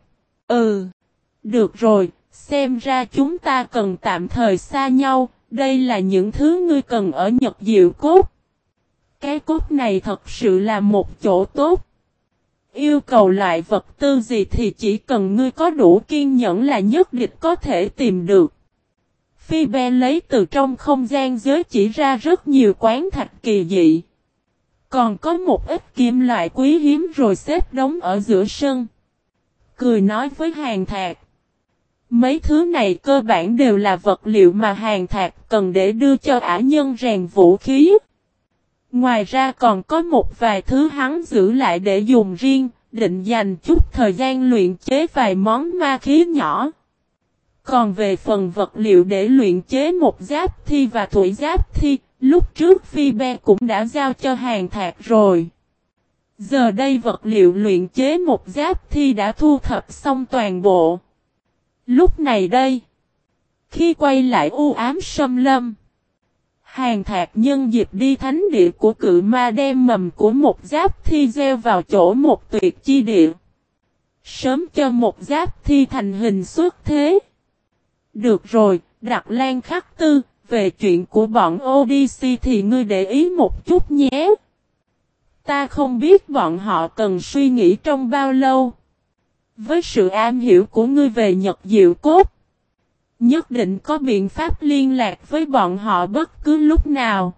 Được rồi, xem ra chúng ta cần tạm thời xa nhau, đây là những thứ ngươi cần ở Nhật Diệu Cốt. Cái cốt này thật sự là một chỗ tốt. Yêu cầu loại vật tư gì thì chỉ cần ngươi có đủ kiên nhẫn là nhất định có thể tìm được. Phi Be lấy từ trong không gian giới chỉ ra rất nhiều quán thạch kỳ dị. Còn có một ít kim loại quý hiếm rồi xếp đống ở giữa sân. Cười nói với Hàn Thạc. Mấy thứ này cơ bản đều là vật liệu mà Hàn Thạc cần để đưa cho ả nhân rèn vũ khí. Ngoài ra còn có một vài thứ hắn giữ lại để dùng riêng, định dành chút thời gian luyện chế vài món ma khí nhỏ. Còn về phần vật liệu để luyện chế một giáp thi và thủy giáp thi, lúc trước Phi Be cũng đã giao cho Hàn Thạc rồi. Giờ đây vật liệu luyện chế một giáp thi đã thu thập xong toàn bộ. Lúc này đây, khi quay lại u ám xâm lâm, Hàn Thạc nhân dịp đi thánh địa của cự ma đem mầm của một giáp thi gieo vào chỗ một tuyệt chi địa. Sớm cho một giáp thi thành hình xuất thế. Được rồi, Đặc Lan Khắc Tư, về chuyện của bọn Odyssey thì ngươi để ý một chút nhé. Ta không biết bọn họ cần suy nghĩ trong bao lâu. Với sự am hiểu của ngươi về Nhật Diệu Cốt, nhất định có biện pháp liên lạc với bọn họ bất cứ lúc nào.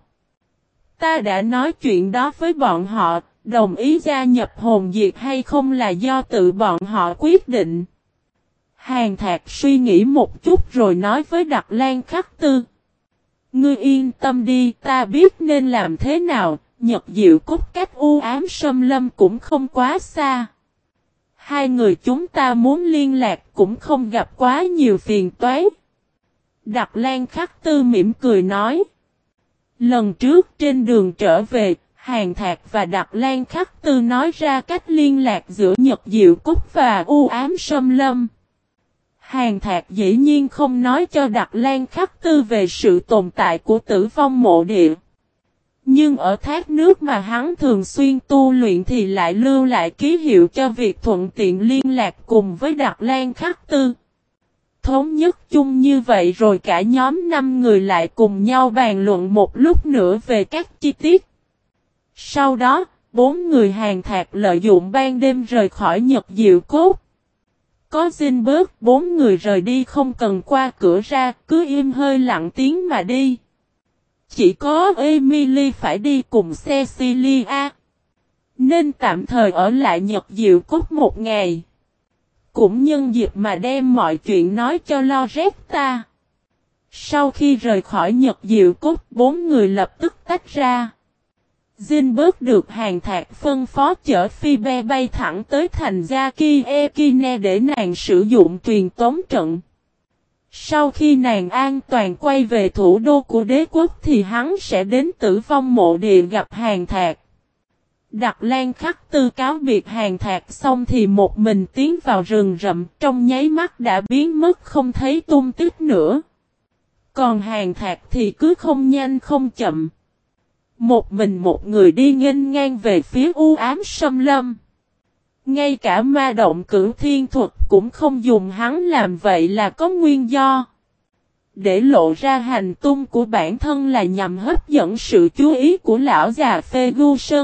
Ta đã nói chuyện đó với bọn họ, đồng ý gia nhập hồn diệt hay không là do tự bọn họ quyết định. Hàn Thạc suy nghĩ một chút rồi nói với Đặc Lan Khắc Tư. Ngươi yên tâm đi, ta biết nên làm thế nào, Nhật Diệu Cốt cách u ám xâm lâm cũng không quá xa. Hai người chúng ta muốn liên lạc cũng không gặp quá nhiều phiền toái. Đặc Lan Khắc Tư mỉm cười nói. Lần trước trên đường trở về, Hàn Thạc và Đặc Lan Khắc Tư nói ra cách liên lạc giữa Nhật Diệu Cốt và u ám xâm lâm. Hàn Thạc dĩ nhiên không nói cho Đặc Lan Khắc Tư về sự tồn tại của Tử Vong Mộ Địa. Nhưng ở thác nước mà hắn thường xuyên tu luyện thì lại lưu lại ký hiệu cho việc thuận tiện liên lạc cùng với Đặc Lan Khắc Tư. Thống nhất chung như vậy rồi cả nhóm 5 người lại cùng nhau bàn luận một lúc nữa về các chi tiết. Sau đó, 4 người Hàn Thạc lợi dụng ban đêm rời khỏi Nhật Diệu Cốt. Có Zinberg, 4 người rời đi không cần qua cửa ra, cứ im hơi lặng tiếng mà đi. Chỉ có Emily phải đi cùng Cecilia, nên tạm thời ở lại Nhật Diệu Cốt một ngày. Cũng nhân dịp mà đem mọi chuyện nói cho Loretta. Sau khi rời khỏi Nhật Diệu Cốt, 4 người lập tức tách ra. Zinberg được Hàn Thạc phân phó chở Phoebe bay thẳng tới thành Yaki Ekine để nàng sử dụng truyền tống trận. Sau khi nàng an toàn quay về thủ đô của đế quốc thì hắn sẽ đến Tử Vong Mộ Địa gặp Hàn Thạc. Đặc Lan Khắc Tư cáo biệt Hàn Thạc xong thì một mình tiến vào rừng rậm, trong nháy mắt đã biến mất không thấy tung tích nữa. Còn Hàn Thạc thì cứ không nhanh không chậm. Một mình một người đi nghênh ngang về phía u ám xâm lâm. Ngay cả ma động cửu thiên thuật cũng không dùng hắn làm vậy là có nguyên do. Để lộ ra hành tung của bản thân là nhằm hấp dẫn sự chú ý của lão già Ferguson.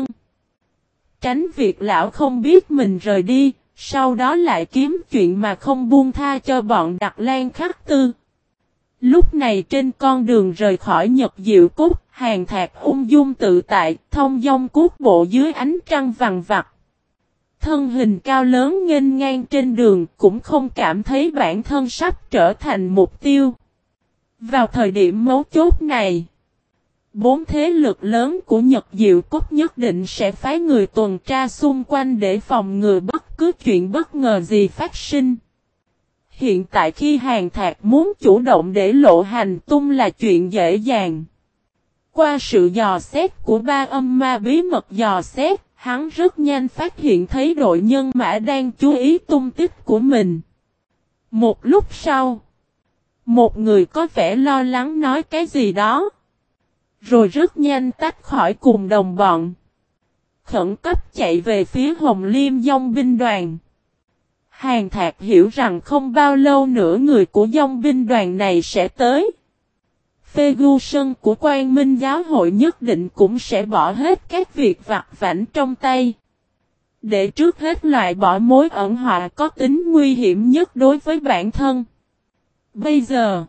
Tránh việc lão không biết mình rời đi, sau đó lại kiếm chuyện mà không buông tha cho bọn Đặc Lan Khắc Tư. Lúc này trên con đường rời khỏi Nhật Diệu Cốt, Hàn Thạc ung dung tự tại, thông dong cuốc bộ dưới ánh trăng vằng vặc. Thân hình cao lớn nghênh ngang trên đường cũng không cảm thấy bản thân sắp trở thành mục tiêu. Vào thời điểm mấu chốt này, 4 thế lực lớn của Nhật Diệu Cốt nhất định sẽ phái người tuần tra xung quanh để phòng ngừa bất cứ chuyện bất ngờ gì phát sinh. Hiện tại khi Hàn Thạc muốn chủ động để lộ hành tung là chuyện dễ dàng. Qua sự dò xét của ba âm ma bí mật dò xét, hắn rất nhanh phát hiện thấy đội nhân mã đang chú ý tung tích của mình. Một lúc sau, một người có vẻ lo lắng nói cái gì đó. Rồi rất nhanh tách khỏi cùng đồng bọn. Khẩn cấp chạy về phía Hồng Liêm Dòng binh đoàn. Hàn Thạc hiểu rằng không bao lâu nữa người của dòng binh đoàn này sẽ tới. Ferguson của Quang Minh giáo hội nhất định cũng sẽ bỏ hết các việc vặt vãnh trong tay. Để trước hết loại bỏ mối ẩn họa có tính nguy hiểm nhất đối với bản thân. Bây giờ,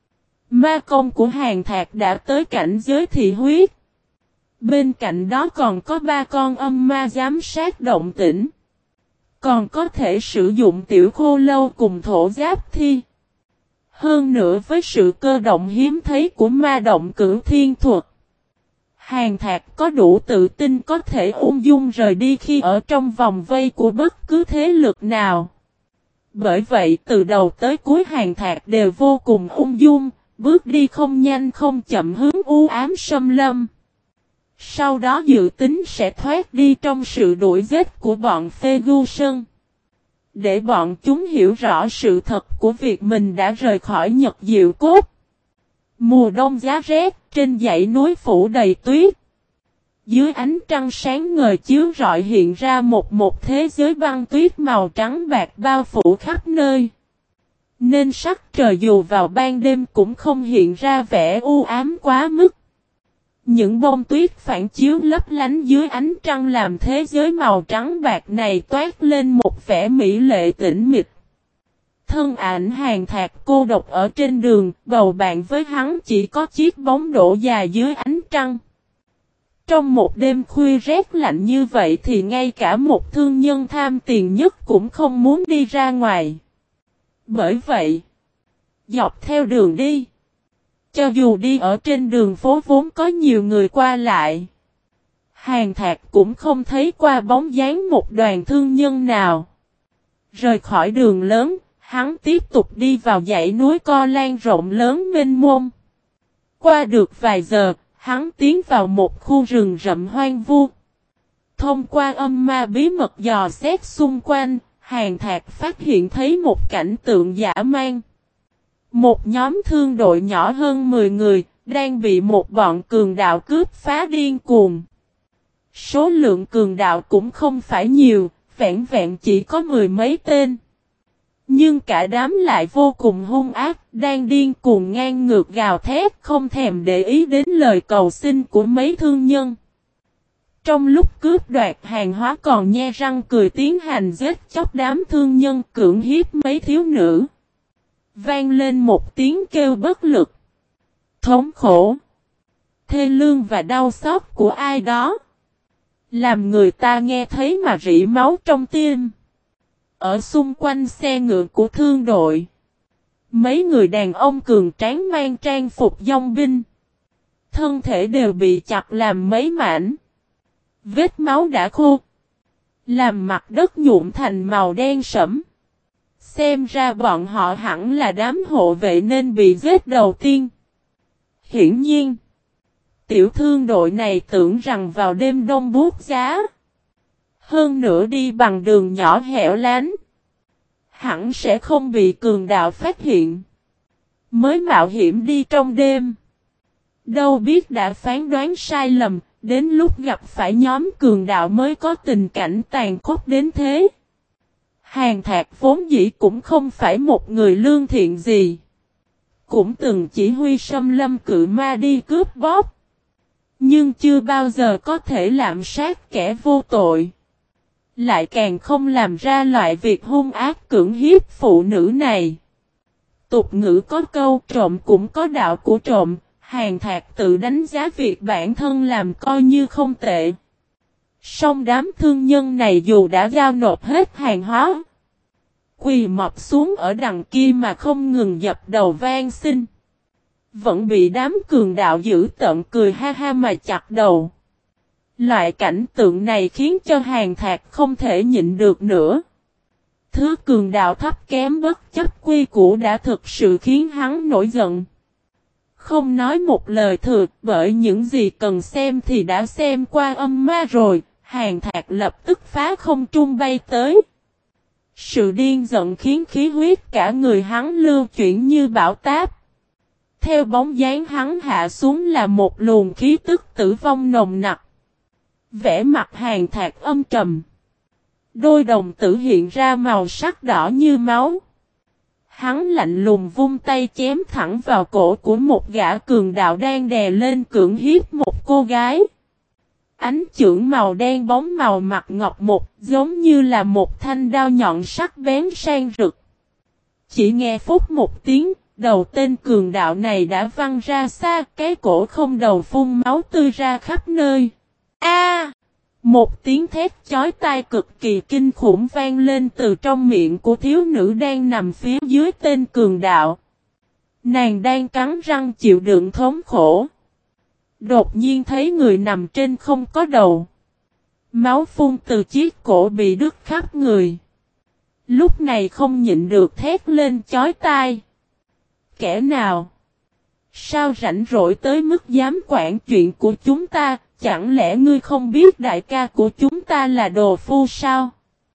ma công của Hàn Thạc đã tới cảnh giới thị huyết. Bên cạnh đó còn có 3 con âm ma giám sát động tĩnh. Còn có thể sử dụng tiểu khô lâu cùng thổ giáp thi. Hơn nữa với sự cơ động hiếm thấy của ma động cửu thiên thuật, Hàn Thạc có đủ tự tin có thể ung dung rời đi khi ở trong vòng vây của bất cứ thế lực nào. Bởi vậy từ đầu tới cuối Hàn Thạc đều vô cùng ung dung, bước đi không nhanh không chậm hướng u ám xâm lâm. Sau đó dự tính sẽ thoát đi trong sự đuổi giết của bọn Ferguson. Để bọn chúng hiểu rõ sự thật của việc mình đã rời khỏi Nhật Diệu Cốt. Mùa đông giá rét, trên dãy núi phủ đầy tuyết. Dưới ánh trăng sáng ngời chiếu rọi hiện ra một thế giới băng tuyết màu trắng bạc bao phủ khắp nơi. Nên sắc trời dù vào ban đêm cũng không hiện ra vẻ u ám quá mức. Những bông tuyết phản chiếu lấp lánh dưới ánh trăng làm thế giới màu trắng bạc này toát lên một vẻ mỹ lệ tĩnh mịch. Thân ảnh Hàn Thạc cô độc ở trên đường, bầu bạn với hắn chỉ có chiếc bóng đổ dài dưới ánh trăng. Trong một đêm khuya rét lạnh như vậy thì ngay cả một thương nhân tham tiền nhất cũng không muốn đi ra ngoài. Bởi vậy, dọc theo đường đi, cho dù đi ở trên đường phố vốn có nhiều người qua lại, Hàn Thạc cũng không thấy qua bóng dáng một đoàn thương nhân nào. Rời khỏi đường lớn, hắn tiếp tục đi vào dãy núi Co Lan rộng lớn mênh mông. Qua được vài giờ, hắn tiến vào một khu rừng rậm hoang vu. Thông qua âm ma bí mật dò xét xung quanh, Hàn Thạc phát hiện thấy một cảnh tượng dã man. Một nhóm thương đội nhỏ hơn 10 người, đang bị một bọn cường đạo cướp phá điên cuồng. Số lượng cường đạo cũng không phải nhiều, vẹn vẹn chỉ có 10 mấy tên. Nhưng cả đám lại vô cùng hung ác, đang điên cuồng ngang ngược gào thét, không thèm để ý đến lời cầu xin của mấy thương nhân. Trong lúc cướp đoạt hàng hóa còn nhe răng cười tiến hành giết chóc đám thương nhân, cưỡng hiếp mấy thiếu nữ. Vang lên một tiếng kêu bất lực, thống khổ, thê lương và đau xót của ai đó, làm người ta nghe thấy mà rỉ máu trong tim. Ở xung quanh xe ngựa của thương đội, mấy người đàn ông cường tráng mang trang phục dòng binh, thân thể đều bị chặt làm mấy mảnh. Vết máu đã khô, làm mặt đất nhuộm thành màu đen sẫm. Xem ra bọn họ hẳn là đám hộ vệ nên bị giết đầu tiên. Hiển nhiên, tiểu thương đội này tưởng rằng vào đêm đông buốt giá, hơn nữa đi bằng đường nhỏ hẻo lánh, hẳn sẽ không bị cường đạo phát hiện, mới mạo hiểm đi trong đêm. Đâu biết đã phán đoán sai lầm, đến lúc gặp phải nhóm cường đạo mới có tình cảnh tàn khốc đến thế. Hàn Thạc vốn dĩ cũng không phải một người lương thiện gì, cũng từng chỉ huy xâm lâm cự ma đi cướp bóc, nhưng chưa bao giờ có thể lạm sát kẻ vô tội. Lại càng không làm ra loại việc hung ác cưỡng hiếp phụ nữ này. Tục ngữ có câu trộm cũng có đạo của trộm, Hàn Thạc tự đánh giá việc bản thân làm coi như không tệ. Song đám thương nhân này dù đã giao nộp hết hàng hóa, quỳ mọp xuống ở đằng kia mà không ngừng dập đầu van xin, vẫn bị đám cường đạo dữ tợn cười ha ha mà chặt đầu. Loại cảnh tượng này khiến cho Hàn Thạc không thể nhịn được nữa. Thứ cường đạo thấp kém bất chấp quy củ đã thực sự khiến hắn nổi giận. Không nói một lời thừa, bởi những gì cần xem thì đã xem qua âm ma rồi, Hàn Thạc lập tức phá không trung bay tới. Sự điên giận khiến khí huyết cả người hắn lưu chuyển như bão táp. Theo bóng dáng hắn hạ xuống là một luồng khí tức tử vong nồng nặc. Vẻ mặt Hàn Thạc âm trầm. Đôi đồng tử hiện ra màu sắc đỏ như máu. Hắn lạnh lùng vung tay chém thẳng vào cổ của một gã cường đạo đang đè lên cưỡng hiếp một cô gái. Ánh chưởng màu đen bóng màu mặt ngọc một giống như là một thanh đao nhọn sắc bén sang rực. Chỉ nghe phút một tiếng, đầu tên cường đạo này đã văng ra xa, cái cổ không đầu phun máu tươi ra khắp nơi. A! Một tiếng thét chói tai cực kỳ kinh khủng vang lên từ trong miệng của thiếu nữ đang nằm phía dưới tên cường đạo. Nàng đang cắn răng chịu đựng thống khổ. Đột nhiên thấy người nằm trên không có đầu. Máu phun từ chiếc cổ bị đứt khắp người. Lúc này không nhịn được thét lên chói tai. Kẻ nào? Sao rảnh rỗi tới mức dám quản chuyện của chúng ta? Chẳng lẽ ngươi không biết đại ca của chúng ta là đồ phu sao?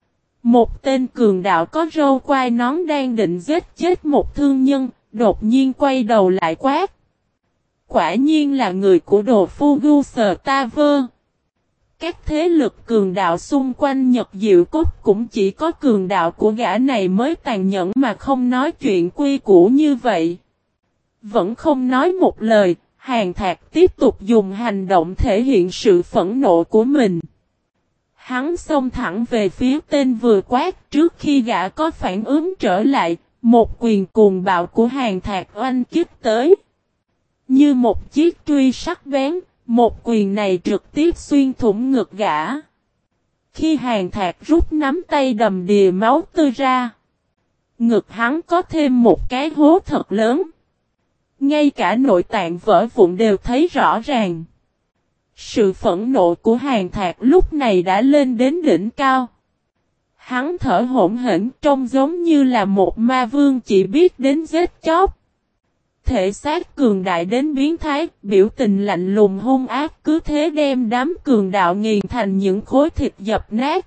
Một tên cường đạo có râu quai nón đang định giết chết một thương nhân, đột nhiên quay đầu lại quát. Quả nhiên là người của đồ phu Gustavơ. Các thế lực cường đạo xung quanh Nhật Diệu Cốt cũng chỉ có cường đạo của gã này mới tàn nhẫn mà không nói chuyện quy củ như vậy. Vẫn không nói một lời, Hàn Thạc tiếp tục dùng hành động thể hiện sự phẫn nộ của mình. Hắn xông thẳng về phía tên vừa quát trước khi gã có phản ứng trở lại, một quyền cuồng bạo của Hàn Thạc oanh kích tới. Như một chiếc truy sắc bén, một quyền này trực tiếp xuyên thủng ngực gã. Khi Hàn Thạc rút nắm tay đầm đìa máu tươi ra, ngực hắn có thêm một cái hố thật lớn. Ngay cả nội tạng vỡ vụn đều thấy rõ ràng. Sự phẫn nộ của Hàn Thạc lúc này đã lên đến đỉnh cao. Hắn thở hổn hển trông giống như là một ma vương chỉ biết đến giết chóc. Thể xác cường đại đến biến thái, biểu tình lạnh lùng hung ác cứ thế đem đám cường đạo nghiền thành những khối thịt dập nát.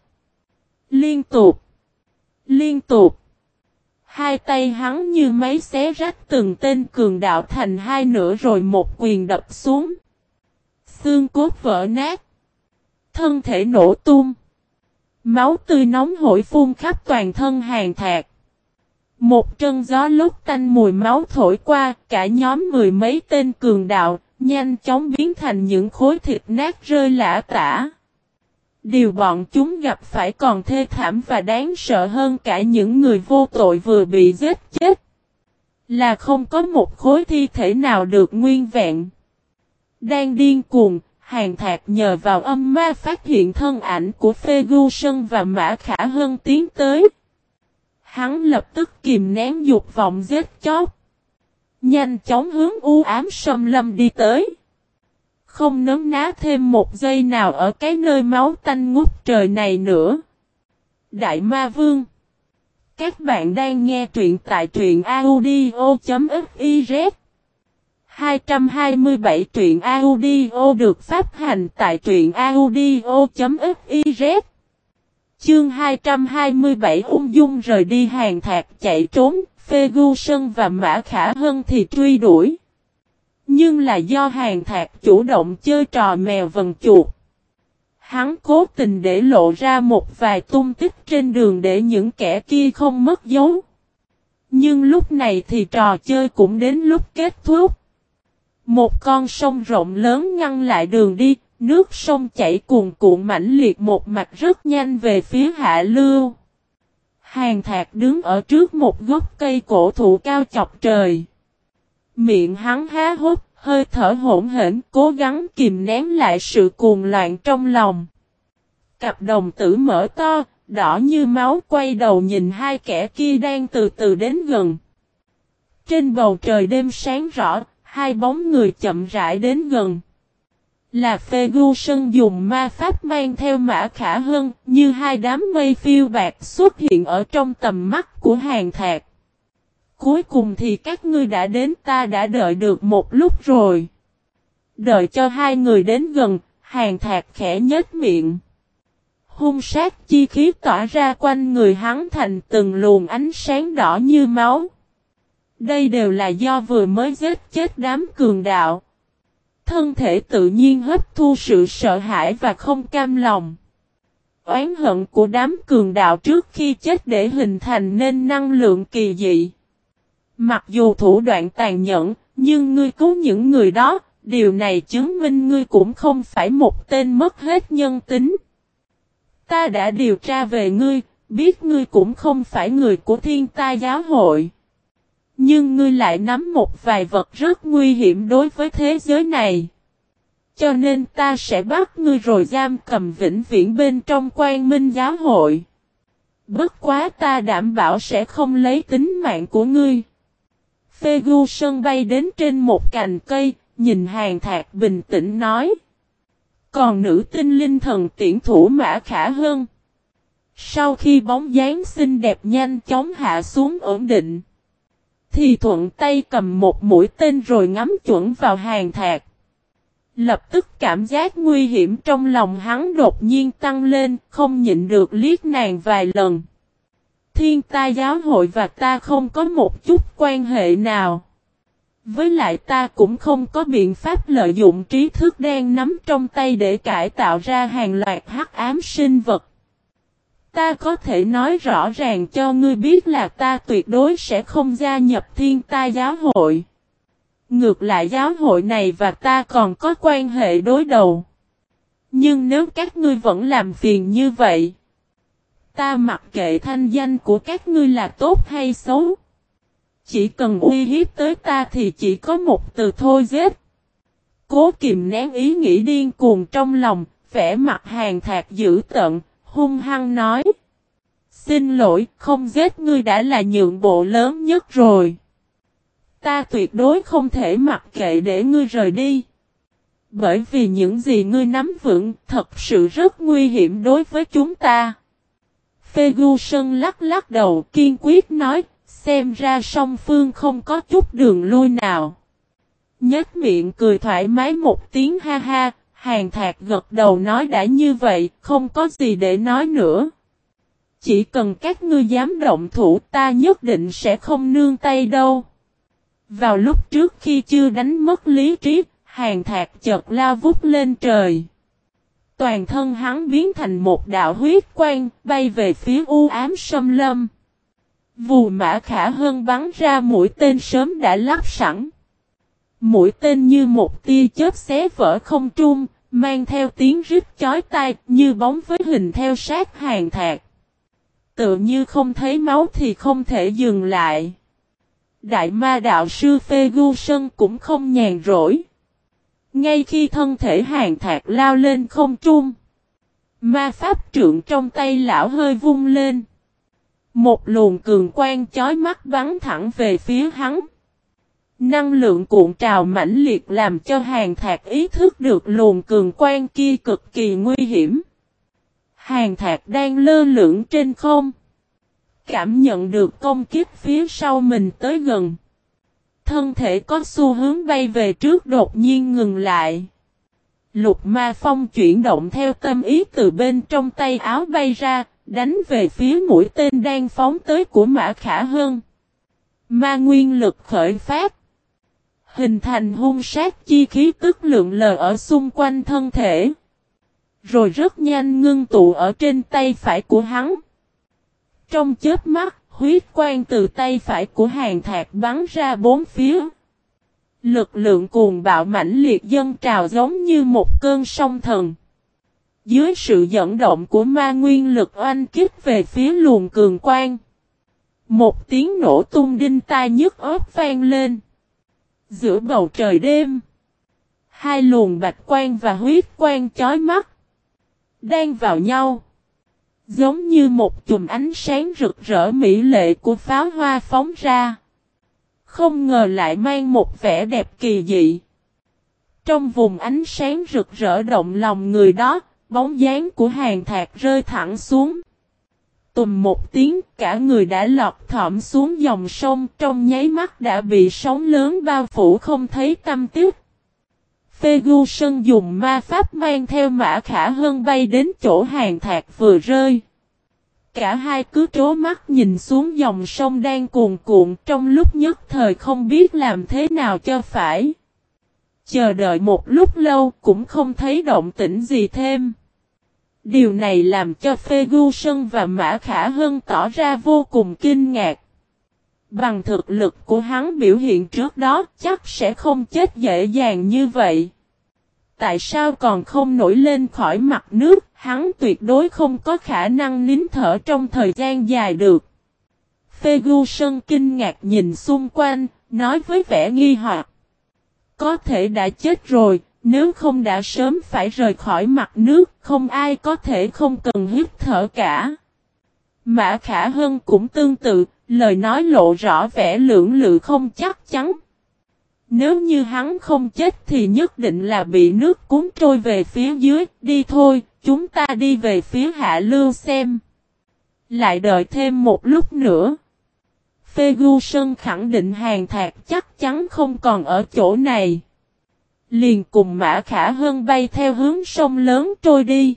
Liên tục. Hai tay hắn như máy xé rách từng tên cường đạo thành hai nửa rồi một quyền đập xuống. Xương cốt vỡ nát. Thân thể nổ tung. Máu tươi nóng hổi phun khắp toàn thân Hàn Thạc. Một cơn gió lúc tanh mùi máu thổi qua, cả nhóm mười mấy tên cường đạo, nhanh chóng biến thành những khối thịt nát rơi lả tả. Điều bọn chúng gặp phải còn thê thảm và đáng sợ hơn cả những người vô tội vừa bị giết chết. Là không có một khối thi thể nào được nguyên vẹn. Đang điên cuồng, Hàn Thạc nhờ vào âm ma phát hiện thân ảnh của Ferguson và Mã Khả Hân tiến tới. Hắn lập tức kìm nén dục vọng giết chóc. Nhanh chóng hướng u ám xâm lâm đi tới. Không nấn ná thêm một giây nào ở cái nơi máu tanh ngút trời này nữa. Đại Ma Vương. Các bạn đang nghe truyện tại truyện audio.fiz. 227 truyện audio được phát hành tại truyện audio.fiz. Chương 227 ung dung rời đi. Hàn Thạc chạy trốn, Ferguson và Mã Khả Hân thì truy đuổi. Nhưng là do Hàn Thạc chủ động chơi trò mèo vần chuột. Hắn cố tình để lộ ra một vài tung tích trên đường để những kẻ kia không mất dấu. Nhưng lúc này thì trò chơi cũng đến lúc kết thúc. Một con sông rộng lớn ngăn lại đường đi, nước sông chảy cuồn cuộn mãnh liệt một mạch rất nhanh về phía hạ lưu. Hàn Thạc đứng ở trước một gốc cây cổ thụ cao chọc trời. Miệng hắn há hốc, hơi thở hỗn hển, cố gắng kìm nén lại sự cuồng loạn trong lòng. Cặp đồng tử mở to, đỏ như máu quay đầu nhìn hai kẻ kia đang từ từ đến gần. Trên bầu trời đêm sáng rõ, hai bóng người chậm rãi đến gần. Là Ferguson dùng ma pháp mang theo Mã Khả Hân, như hai đám mây phiêu bạc xuất hiện ở trong tầm mắt của Hàn Thạc. Cuối cùng thì các ngươi đã đến, ta đã đợi được một lúc rồi. Đợi cho hai người đến gần, Hàn Thạc khẽ nhếch miệng. Hung sát chi khí tỏa ra quanh người hắn thành từng luồng ánh sáng đỏ như máu. Đây đều là do vừa mới giết chết đám cường đạo. Thân thể tự nhiên hấp thu sự sợ hãi và không cam lòng. Oán hận của đám cường đạo trước khi chết để hình thành nên năng lượng kỳ dị. Mặc dù thủ đoạn tàn nhẫn, nhưng ngươi cứu những người đó, điều này chứng minh ngươi cũng không phải một tên mất hết nhân tính. Ta đã điều tra về ngươi, biết ngươi cũng không phải người của Thiên Tai giáo hội. Nhưng ngươi lại nắm một vài vật rất nguy hiểm đối với thế giới này. Cho nên ta sẽ bắt ngươi rồi giam cầm vĩnh viễn bên trong Quang Minh giáo hội. Bất quá ta đảm bảo sẽ không lấy tính mạng của ngươi. Ferguson bay đến trên một cành cây, nhìn Hàn Thạc bình tĩnh nói. Còn nữ tinh linh thần tiễn thủ Mã Khả Hân. Sau khi bóng dáng xinh đẹp nhanh chóng hạ xuống ổn định, thì thuận tay cầm một mũi tên rồi ngắm chuẩn vào Hàn Thạc. Lập tức cảm giác nguy hiểm trong lòng hắn đột nhiên tăng lên, không nhịn được liếc nàng vài lần. Thiên Tai giáo hội và ta không có một chút quan hệ nào. Với lại ta cũng không có biện pháp lợi dụng trí thức đang nắm trong tay để cải tạo ra hàng loạt hắc ám sinh vật. Ta có thể nói rõ ràng cho ngươi biết là ta tuyệt đối sẽ không gia nhập Thiên Tai giáo hội. Ngược lại giáo hội này và ta còn có quan hệ đối đầu. Nhưng nếu các ngươi vẫn làm phiền như vậy, ta mặc kệ thanh danh của các ngươi là tốt hay xấu. Chỉ cần uy hiếp tới ta thì chỉ có một từ thôi, giết. Cố kìm nén ý nghĩ điên cuồng trong lòng, vẻ mặt Hàn Thạc dữ tợn, hung hăng nói. Xin lỗi, không giết ngươi đã là nhượng bộ lớn nhất rồi. Ta tuyệt đối không thể mặc kệ để ngươi rời đi. Bởi vì những gì ngươi nắm vững thật sự rất nguy hiểm đối với chúng ta. Ferguson lắc lắc đầu kiên quyết nói, xem ra song phương không có chút đường lui nào. Nhếch miệng cười thoải mái một tiếng ha ha, Hàn Thạc gật đầu nói đã như vậy, không có gì để nói nữa. Chỉ cần các ngươi dám động thủ ta nhất định sẽ không nương tay đâu. Vào lúc trước khi chưa đánh mất lý trí, Hàn Thạc chợt lao vút lên trời. Toàn thân hắn biến thành một đạo huyết quang, bay về phía u ám xâm lâm. Vù Mã Khả Hân bắn ra mũi tên sớm đã lắp sẵn. Mũi tên như một tia chớp xé vỡ không trung, mang theo tiếng rít chói tai, như bóng với hình theo sát Hàn Thạc. Tự như không thấy máu thì không thể dừng lại. Đại ma đạo sư Ferguson cũng không nhàn rỗi. Ngay khi thân thể Hàn Thạc lao lên không trung, ma pháp trượng trong tay lão hơi vung lên. Một luồng cường quang chói mắt bắn thẳng về phía hắn. Năng lượng cuộn trào mãnh liệt làm cho Hàn Thạc ý thức được luồng cường quang kia cực kỳ nguy hiểm. Hàn Thạc đang lơ lửng trên không. Cảm nhận được công kích phía sau mình tới gần. Thân thể có xu hướng bay về trước đột nhiên ngừng lại. Lục ma phong chuyển động theo tâm ý từ bên trong tay áo bay ra, đánh về phía mũi tên đang phóng tới của Mã Khả Hân. Ma nguyên lực khởi phát. Hình thành hung sát chi khí tức lượng lờ ở xung quanh thân thể. Rồi rất nhanh ngưng tụ ở trên tay phải của hắn. Trong chớp mắt, huyết quang từ tay phải của Hàn Thạc bắn ra bốn phía. Lực lượng cuồng bạo mãnh liệt dâng trào giống như một cơn sóng thần. Dưới sự dẫn động của ma nguyên lực oanh kích về phía luồng cường quang. Một tiếng nổ tung đinh tai nhức óc vang lên. Giữa bầu trời đêm, hai luồng bạch quang và huyết quang chói mắt đan vào nhau. Giống như một chùm ánh sáng rực rỡ mỹ lệ của pháo hoa phóng ra. Không ngờ lại mang một vẻ đẹp kỳ dị. Trong vùng ánh sáng rực rỡ động lòng người đó, bóng dáng của Hàn Thạc rơi thẳng xuống. Tùm một tiếng, cả người đã lọt thõm xuống dòng sông, trong nháy mắt đã bị sóng lớn bao phủ không thấy tăm tích. Ferguson dùng ma pháp mang theo Mã Khả Hân bay đến chỗ Hàn Thạc vừa rơi. Cả hai cứ trố mắt nhìn xuống dòng sông đang cuồn cuộn, trong lúc nhất thời không biết làm thế nào cho phải. Chờ đợi một lúc lâu cũng không thấy động tĩnh gì thêm. Điều này làm cho Ferguson và Mã Khả Hân tỏ ra vô cùng kinh ngạc. Bằng thực lực của hắn biểu hiện trước đó chắc sẽ không chết dễ dàng như vậy. Tại sao còn không nổi lên khỏi mặt nước, hắn tuyệt đối không có khả năng nín thở trong thời gian dài được. Ferguson kinh ngạc nhìn xung quanh, nói với vẻ nghi hoặc. Có thể đã chết rồi, nếu không đã sớm phải rời khỏi mặt nước, không ai có thể không cần hít thở cả. Mã Khả Hân cũng tương tự, lời nói lộ rõ vẻ lưỡng lự không chắc chắn. Nếu như hắn không chết thì nhất định là bị nước cuốn trôi về phía dưới, đi thôi, chúng ta đi về phía hạ lưu xem. Lại đợi thêm một lúc nữa. Ferguson khẳng định Hàn Thạc chắc chắn không còn ở chỗ này. Liền cùng Mã Khả Hân bay theo hướng sông lớn trôi đi.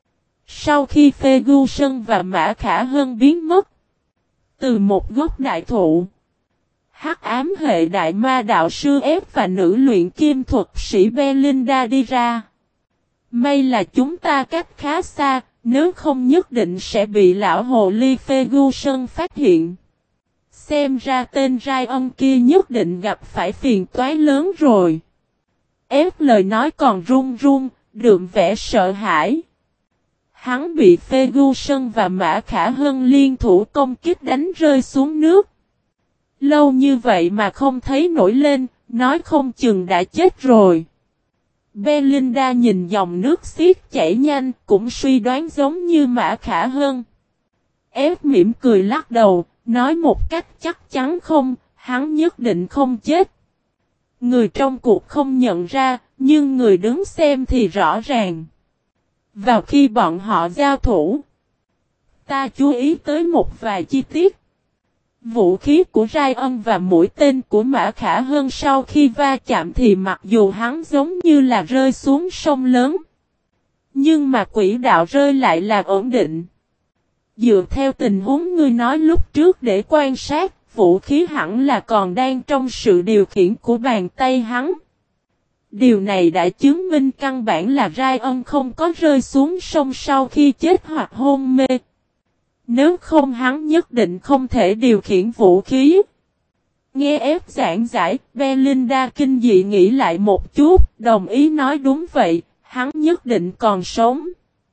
Sau khi Ferguson và Mã Khả Hân biến mất, từ một gốc đại thụ, Hắc ám hệ đại ma đạo sư F và nữ luyện kim thuật sĩ Belinda đi ra. May là chúng ta cách khá xa, nếu không nhất định sẽ bị lão hồ ly Ferguson phát hiện. Xem ra tên Ryan kia nhất định gặp phải phiền toái lớn rồi. Ép lời nói còn run run, đượm vẻ sợ hãi. Hắn bị Ferguson và Mã Khả Hân liên thủ công kích đánh rơi xuống nước. Lâu như vậy mà không thấy nổi lên, nói không chừng đã chết rồi. Belinda nhìn dòng nước xiết chảy nhanh, cũng suy đoán giống như Mã Khả Hân. Ép mỉm cười lắc đầu, nói một cách chắc chắn không, hắn nhất định không chết. Người trong cuộc không nhận ra, nhưng người đứng xem thì rõ ràng. Vào khi bọn họ giao thủ, ta chú ý tới một vài chi tiết. Vũ khí của Ryan và mũi tên của Mã Khả Hân sau khi va chạm thì mặc dù hắn giống như là rơi xuống sông lớn, nhưng mà quỹ đạo rơi lại là ổn định. Dựa theo tình huống ngươi nói lúc trước để quan sát, vũ khí hẳn là còn đang trong sự điều khiển của bàn tay hắn. Điều này đã chứng minh căn bản là Ryan không có rơi xuống sông sau khi chết hoặc hôn mê. Nếu không hắn nhất định không thể điều khiển vũ khí. Nghe ép giảng giải, Belinda kinh dị nghĩ lại một chút, đồng ý nói đúng vậy, hắn nhất định còn sống.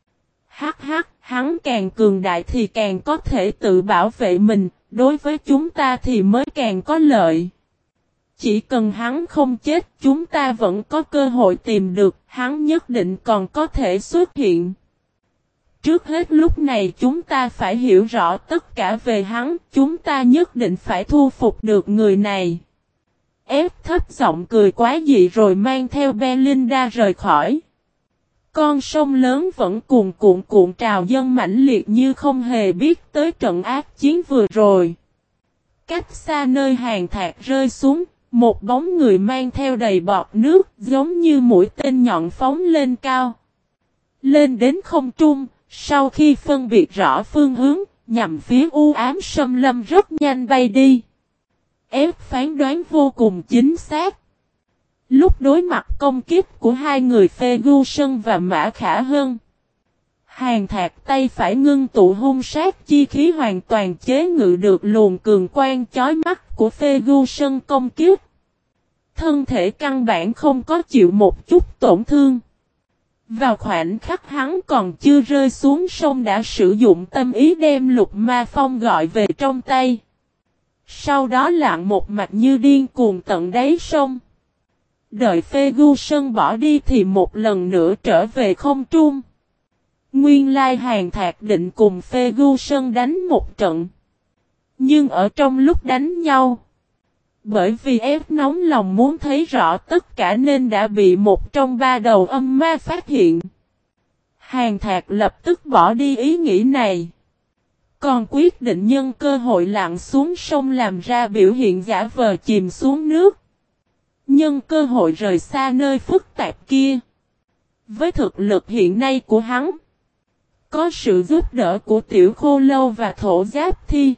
Hắn càng cường đại thì càng có thể tự bảo vệ mình, đối với chúng ta thì mới càng có lợi. Chỉ cần hắn không chết, chúng ta vẫn có cơ hội tìm được, hắn nhất định còn có thể xuất hiện. Trước hết lúc này chúng ta phải hiểu rõ tất cả về hắn, chúng ta nhất định phải thu phục được người này. Ép thấp giọng cười quá dị rồi mang theo Belinda rời khỏi. Con sông lớn vẫn cuồn cuộn trào dâng mãnh liệt như không hề biết tới trận ác chiến vừa rồi. Cách xa nơi hàng thạc rơi xuống, một bóng người mang theo đầy bọt nước giống như mũi tên nhọn phóng lên cao. Lên đến không trung, sau khi phân biệt rõ phương hướng, nhằm phía u ám xâm lâm rất nhanh bay đi. Ép phán đoán vô cùng chính xác. Lúc đối mặt công kích của hai người Ferguson và Mã Khả Hân, Hàn Thạc tay phải ngưng tụ hung sát chi khí hoàn toàn chế ngự được luồng cường quang chói mắt của Ferguson công kích. Thân thể căn bản không có chịu một chút tổn thương. Vào khoảnh khắc hắn còn chưa rơi xuống sông đã sử dụng tâm ý đem Lục Ma Phong gọi về trong tay. Sau đó lặn một mạch như điên cuồng tận đáy sông. Đợi Ferguson bỏ đi thì một lần nữa trở về không trung. Nguyên lai Hàn Thạc định cùng Ferguson đánh một trận. Nhưng ở trong lúc đánh nhau, bởi vì ép nóng lòng muốn thấy rõ tất cả nên đã bị một trong ba đầu âm ma phát hiện. Hàn Thạc lập tức bỏ đi ý nghĩ này. Còn quyết định nhân cơ hội lặn xuống sông làm ra biểu hiện giả vờ chìm xuống nước. Nhân cơ hội rời xa nơi phức tạp kia. Với thực lực hiện nay của hắn, có sự giúp đỡ của Tiểu Khô Lâu và Thổ Giáp Thi.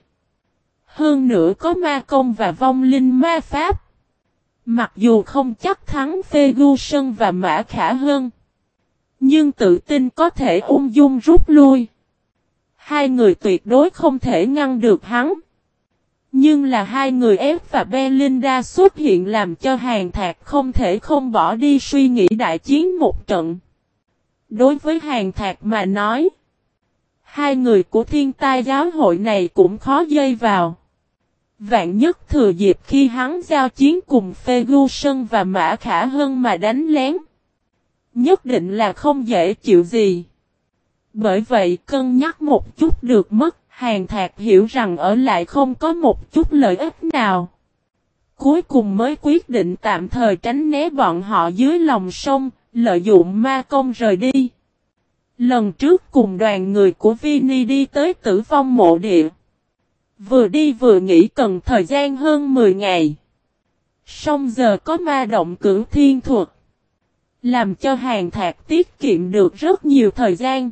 Hơn nữa có ma công và vong linh ma pháp. Mặc dù không chắc thắng Ferguson và Mã Khả Hân, nhưng tự tin có thể ung dung rút lui. Hai người tuyệt đối không thể ngăn được hắn. Nhưng là hai người ép và Belinda xuất hiện làm cho Hàn Thạc không thể không bỏ đi suy nghĩ đại chiến một trận. Đối với Hàn Thạc mà nói, hai người của thiên tai giáo hội này cũng khó dây vào. Vạn nhất thừa dịp khi hắn giao chiến cùng Ferguson và Mã Khả Hân mà đánh lén, nhất định là không dễ chịu gì. Bởi vậy cân nhắc một chút được mất, Hàn Thạc hiểu rằng ở lại không có một chút lợi ích nào. Cuối cùng mới quyết định tạm thời tránh né bọn họ dưới lòng sông, lợi dụng ma công rời đi. Lần trước cùng đoàn người của Vinny đi tới Tử Vong Mộ Địa. Vừa đi vừa nghỉ cần thời gian hơn 10 ngày. Song giờ có ma động cửu thiên thuật, làm cho Hàn Thạc tiết kiệm được rất nhiều thời gian.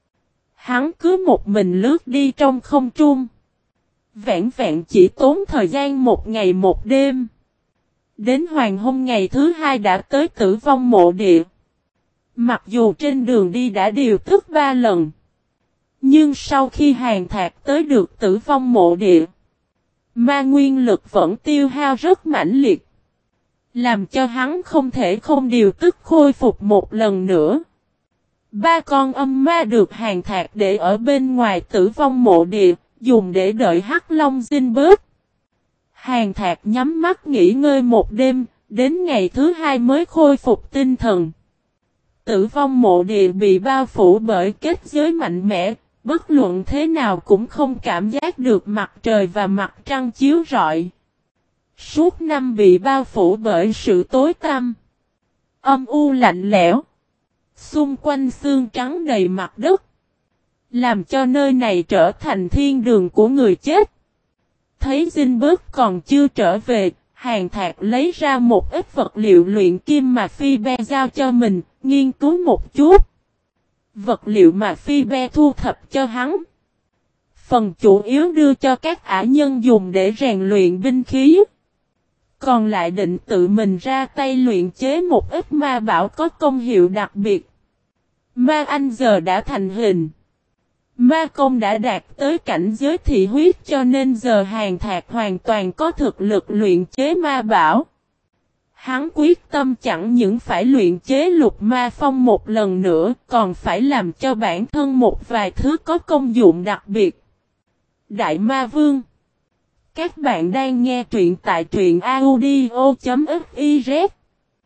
Hắn cứ một mình lướt đi trong không trung. Vẹn vẹn chỉ tốn thời gian một ngày một đêm. Đến hoàng hôn ngày thứ hai đã tới Tử Vong Mộ Địa. Mặc dù trên đường đi đã điều tức 3 lần. Nhưng sau khi Hàn Thạc tới được Tử Vong Mộ Địa, Ma nguyên lực vẫn tiêu hao rất mãnh liệt, làm cho hắn không thể không điều tức khôi phục một lần nữa. 3 con âm ma được Hàn Thạc để ở bên ngoài Tử Vong Mộ Địa, dùng để đợi Hắc Long Dinh bớt. Hàn Thạc nhắm mắt nghỉ ngơi một đêm, đến ngày thứ 2 mới khôi phục tinh thần. Tử Vong Mộ Địa bị bao phủ bởi kết giới mạnh mẽ, bất luận thế nào cũng không cảm giác được mặt trời và mặt trăng chiếu rọi. Suốt năm bị bao phủ bởi sự tối tăm, âm u lạnh lẽo. Xung quanh xương trắng đầy mặt đất, làm cho nơi này trở thành thiên đường của người chết. Thấy Dinh Bớt còn chưa trở về, Hàn Thạc lấy ra một ít vật liệu luyện kim mà Phi Be giao cho mình, nghiên cứu một chút. Vật liệu mà Phi Be thu thập cho hắn, phần chủ yếu đưa cho các ả nhân dùng để rèn luyện binh khí. Còn lại định tự mình ra tay luyện chế một ít ma bảo có công hiệu đặc biệt. Ma anh giờ đã thành hình. Ma công đã đạt tới cảnh giới thị huyết, cho nên giờ Hàn Thạc hoàn toàn có thực lực luyện chế ma bảo. Hắn quyết tâm chẳng những phải luyện chế lục ma phong một lần nữa, còn phải làm cho bản thân một vài thứ có công dụng đặc biệt. Đại Ma Vương. Các bạn đang nghe truyện tại truyện audio.fiz.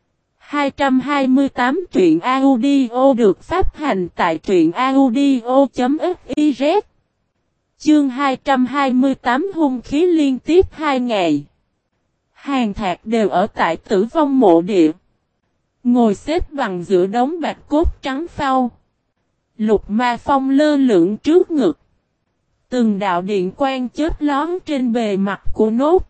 228 truyện audio được phát hành tại truyện audio.fiz. Chương 228 hung khí liên tiếp 2 ngày. Hàn Thạc đều ở tại Tử Vong Mộ Địa, ngồi xếp bằng giữa đống bạch cốt trắng phau. Lục ma phong lơ lửng trước ngực. Từng đạo điện quang chớp lóe trên bề mặt của nốt.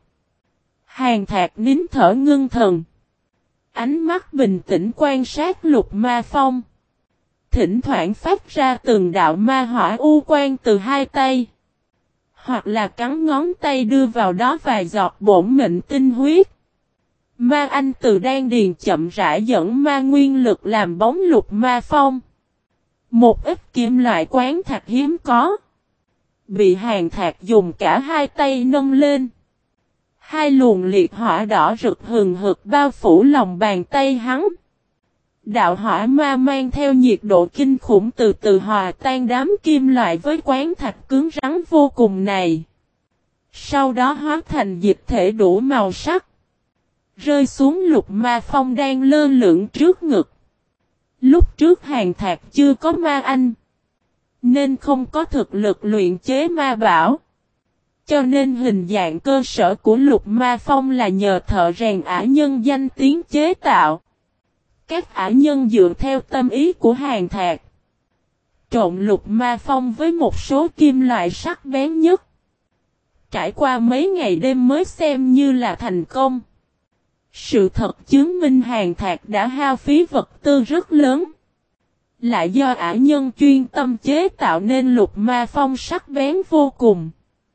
Hàn Thạc nín thở ngưng thần, ánh mắt bình tĩnh quan sát lục ma phong. Thỉnh thoảng phát ra từng đạo ma hỏa u quang từ hai tay, hoặc là cắn ngón tay đưa vào đó vài giọt bổn mệnh tinh huyết. Ma anh từ đan điền chậm rãi dẫn ma nguyên lực làm bóng lục ma phong. Một ít kim loại quán thạch hiếm có, bị Hàn Thạc dùng cả hai tay nâng lên. Hai luồng liệt hỏa đỏ rực hừng hực bao phủ lòng bàn tay hắn. Đạo hỏa ma mang theo nhiệt độ kinh khủng từ từ hòa tan đám kim loại với quán thạch cứng rắn vô cùng này. Sau đó hóa thành dịch thể đủ màu sắc, rơi xuống lục ma phong đang lơ lửng trước ngực. Lúc trước Hàn Thạc chưa có ma anh, nên không có thực lực luyện chế ma bảo. Cho nên hình dạng cơ sở của lục ma phong là nhờ thợ rèn ả nhân danh tiếng chế tạo. Các ả nhân dựa theo tâm ý của Hàn Thạc, trộn lục ma phong với một số kim loại sắc bén nhất. Trải qua mấy ngày đêm mới xem như là thành công. Sự thật chứng minh Hàn Thạc đã hao phí vật tư rất lớn. Lại do ả nhân chuyên tâm chế tạo nên lục ma phong sắc bén vô cùng.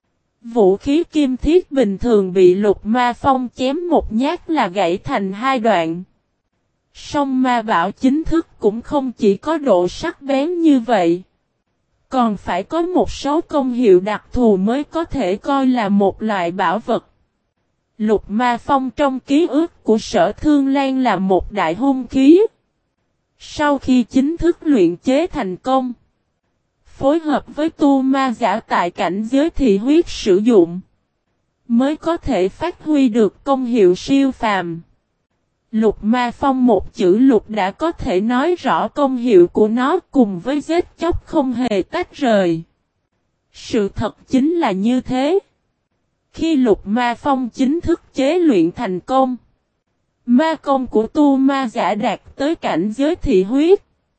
Vũ khí kim thiết bình thường bị lục ma phong chém một nhát là gãy thành hai đoạn. Song ma bảo chính thức cũng không chỉ có độ sắc bén như vậy, còn phải có một số công hiệu đặc thù mới có thể coi là một loại bảo vật. Lục ma phong trong ký ức của Sở Thương Lan là một đại hung khí. Sau khi chính thức luyện chế thành công, phối hợp với tu ma giả tại cảnh giới thị huyết sử dụng, mới có thể phát huy được công hiệu siêu phàm. Lục ma phong một chữ lục đã có thể nói rõ công hiệu của nó, cùng với giết chóc không hề tách rời. Sự thật chính là như thế. Khi lục ma phong chính thức chế luyện thành công, ma công của tu ma giả đạt tới cảnh giới thị huyết.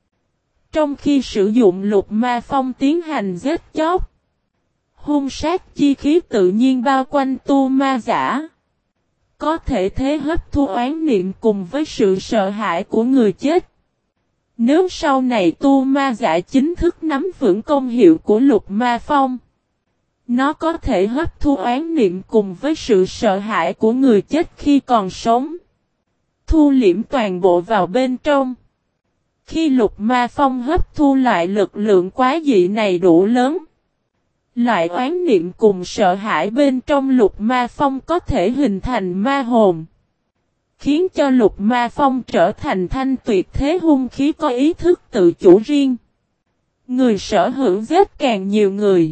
Trong khi sử dụng lục ma phong tiến hành giết chóc, hung sát chi khí tự nhiên bao quanh tu ma giả, có thể thế hấp thu oán niệm cùng với sự sợ hãi của người chết. Nếu sau này tu ma giả chính thức nắm vững công hiệu của lục ma phong, nó có thể hấp thu oán niệm cùng với sự sợ hãi của người chết khi còn sống, thu liễm toàn bộ vào bên trong. Khi lục ma phong hấp thu lại lực lượng quá dị này đủ lớn, Loại oán niệm cùng sợ hãi bên trong Lục Ma Phong có thể hình thành ma hồn, khiến cho Lục Ma Phong trở thành thanh tuyệt thế hung khí có ý thức tự chủ riêng. Người sở hữu giết càng nhiều người,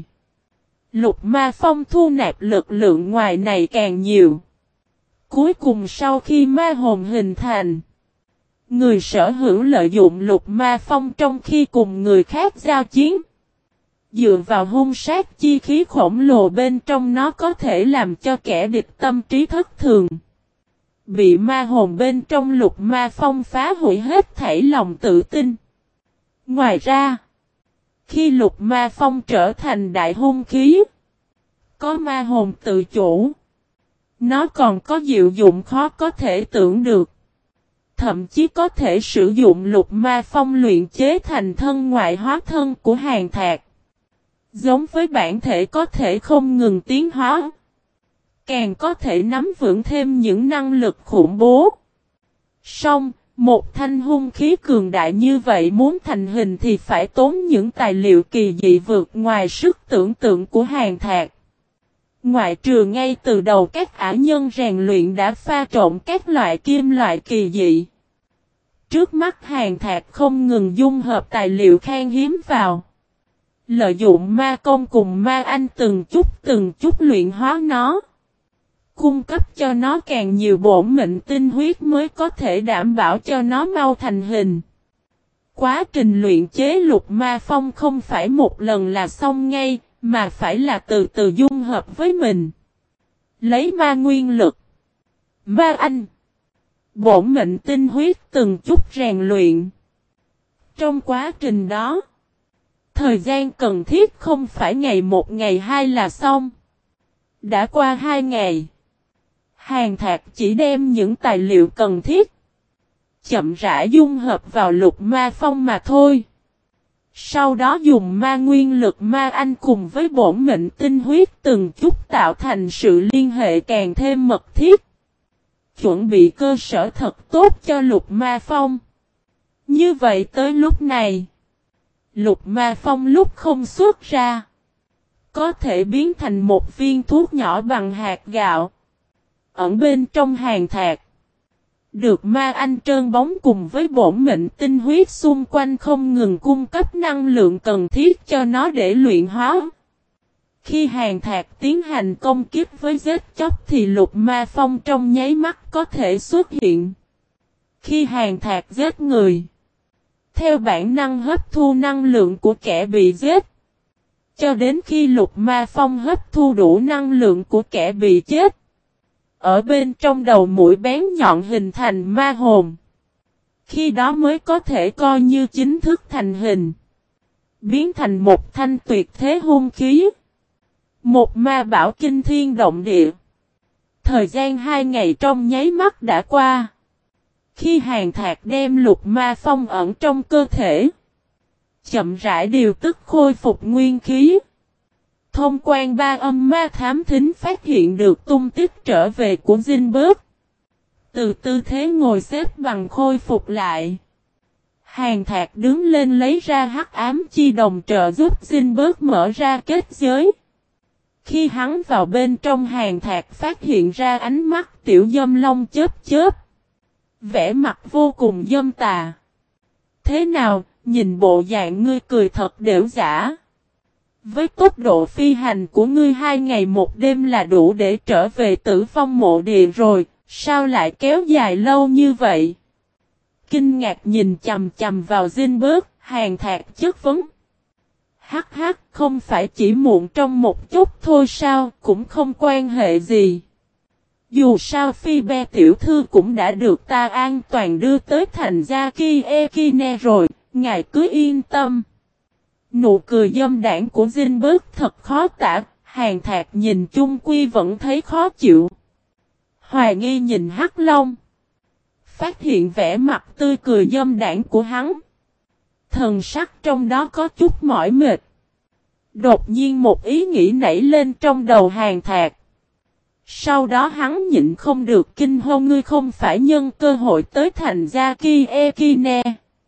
Lục Ma Phong thu nạp lực lượng ngoài này càng nhiều. Cuối cùng sau khi ma hồn hình thành, người sở hữu lợi dụng Lục Ma Phong trong khi cùng người khác giao chiến. Dựa vào hung sát chi khí khổng lồ bên trong nó có thể làm cho kẻ địch tâm trí thất thường. Bị ma hồn bên trong Lục Ma Phong phá hủy hết thảy lòng tự tin. Ngoài ra, khi Lục Ma Phong trở thành đại hung khí, có ma hồn tự chủ, nó còn có diệu dụng khó có thể tưởng được. Thậm chí có thể sử dụng Lục Ma Phong luyện chế thành thân ngoại hóa thân của Hàn Thạc. Giống với bản thể có thể không ngừng tiến hóa, càng có thể nắm vững thêm những năng lực khủng bố. Song, một thanh hung khí cường đại như vậy muốn thành hình thì phải tốn những tài liệu kỳ dị vượt ngoài sức tưởng tượng của Hàn Thạc. Ngoại trừ ngay từ đầu các ả nhân rèn luyện đã pha trộn các loại kim loại kỳ dị. Trước mắt Hàn Thạc không ngừng dung hợp tài liệu khan hiếm vào. Lợi dụng ma công cùng ma anh từng chút luyện hóa nó. Cung cấp cho nó càng nhiều bổn mệnh tinh huyết mới có thể đảm bảo cho nó mau thành hình. Quá trình luyện chế Lục Ma Phong không phải một lần là xong ngay, mà phải là từ từ dung hợp với mình. Lấy ma nguyên lực, ma anh, bổn mệnh tinh huyết từng chút rèn luyện. Trong quá trình đó, thời gian cần thiết không phải ngày một ngày hai là xong. Đã qua 2 ngày, Hàn Thạc chỉ đem những tài liệu cần thiết chậm rãi dung hợp vào Lục Ma Phong mà thôi. Sau đó dùng ma nguyên lực ma anh cùng với bổn mệnh tinh huyết từng chút tạo thành sự liên hệ càng thêm mật thiết. Chuẩn bị cơ sở thật tốt cho Lục Ma Phong. Như vậy tới lúc này, Lục Ma Phong lúc không xuất ra, có thể biến thành một viên thuốc nhỏ bằng hạt gạo. Ẩn bên trong Hàn Thạc, được ma anh trơn bóng cùng với bổn mệnh tinh huyết xung quanh không ngừng cung cấp năng lượng cần thiết cho nó để luyện hóa. Khi Hàn Thạc tiến hành công kích với giết chóc thì Lục Ma Phong trong nháy mắt có thể xuất hiện. Khi Hàn Thạc giết người, theo bản năng hấp thu năng lượng của kẻ bị giết, cho đến khi Lục Ma Phong hấp thu đủ năng lượng của kẻ bị chết. Ở bên trong đầu mũi bén nhọn hình thành ma hồn. Khi đó mới có thể coi như chính thức thành hình. Biến thành một thanh tuyệt thế hung khí. Một ma bảo kinh thiên động địa. Thời gian 2 ngày trong nháy mắt đã qua. Khi Hàn Thạc đem Lục Ma Phong ẩn trong cơ thể, chậm rãi điều tức khôi phục nguyên khí. Thông quan ba âm ma thám thính phát hiện được tung tích trở về của Zinberg. Từ tư thế ngồi xếp bằng khôi phục lại. Hàn Thạc đứng lên lấy ra hắc ám chi đồng trợ giúp Zinberg mở ra kết giới. Khi hắn vào bên trong Hàn Thạc phát hiện ra ánh mắt tiểu dâm long chớp chớp. Vẻ mặt vô cùng dâm tà. Thế nào, nhìn bộ dạng ngươi cười thật đểu giả. Với tốc độ phi hành của ngươi 2 ngày 1 đêm là đủ để trở về Tử Vong mộ địa rồi, sao lại kéo dài lâu như vậy? Kinh ngạc nhìn chầm chầm vào Zinberg, Hàn Thạc chất vấn. Hắc hắc, không phải chỉ muộn trong một chút thôi sao, cũng không quan hệ gì. Dù sao Phi Be tiểu thư cũng đã được ta an toàn đưa tới thành gia Ekine rồi, ngài cứ yên tâm. Nụ cười dâm đảng của Zinberg thật khó tả, Hàn Thạc nhìn chung quy vẫn thấy khó chịu. Hoài nghi nhìn Hắc Long. Phát hiện vẻ mặt tươi cười dâm đảng của hắn. Thần sắc trong đó có chút mỏi mệt. Đột nhiên một ý nghĩ nảy lên trong đầu Hàn Thạc. Sau đó hắn nhịn không được kinh hô, ngươi không phải nhân cơ hội tới thành gia Ekine.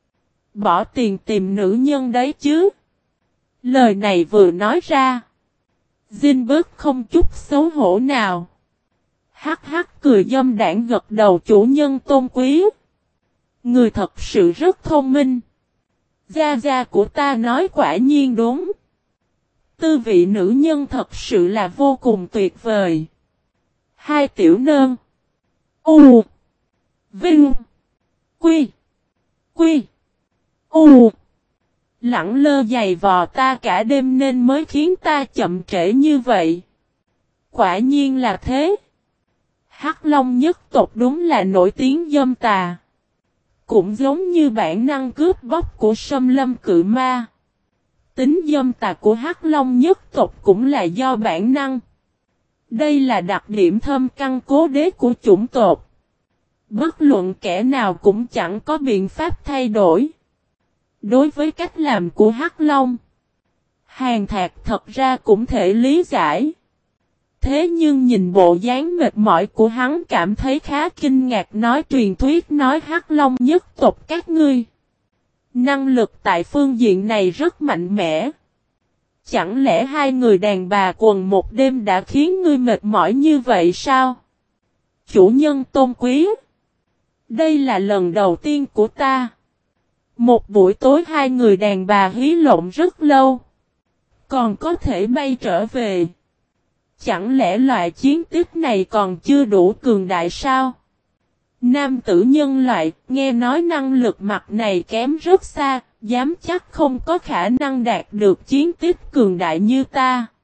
Bỏ tiền tìm nữ nhân đấy chứ. Lời này vừa nói ra, Zinberg không chút xấu hổ nào. Hắc hắc cười dâm đảng gật đầu, chủ nhân tôn quý. Người thật sự rất thông minh. Gia gia của ta nói quả nhiên đúng. Tư vị nữ nhân thật sự là vô cùng tuyệt vời. Hai tiểu nơn. U. Vinh. Quy. Quy. U. Lẳng lơ giày vò ta cả đêm nên mới khiến ta chậm trễ như vậy. Quả nhiên là thế. Hắc Long nhất tộc đúng là nổi tiếng dâm tà. Cũng giống như bản năng cướp bóc của Sâm Lâm Cự Ma. Tính dâm tà của Hắc Long nhất tộc cũng là do bản năng. Đây là đặc điểm thâm căn cố đế của chủng tộc. Bất luận kẻ nào cũng chẳng có biện pháp thay đổi. Đối với cách làm của Hắc Long, Hàn Thạc thật ra cũng thể lý giải. Thế nhưng nhìn bộ dáng mệt mỏi của hắn cảm thấy khá kinh ngạc, nói truyền thuyết nói Hắc Long nhất tộc các ngươi. Năng lực tại phương diện này rất mạnh mẽ. Chẳng lẽ hai người đàn bà quần một đêm đã khiến ngươi mệt mỏi như vậy sao? Chủ nhân tôn quý. Đây là lần đầu tiên của ta. Một buổi tối hai người đàn bà hí lộn rất lâu. Còn có thể bay trở về. Chẳng lẽ loại chiến tích này còn chưa đủ cường đại sao? Nam tử nhân loại, nghe nói năng lực mặt này kém rất xa, dám chắc không có khả năng đạt được chiến tích cường đại như ta.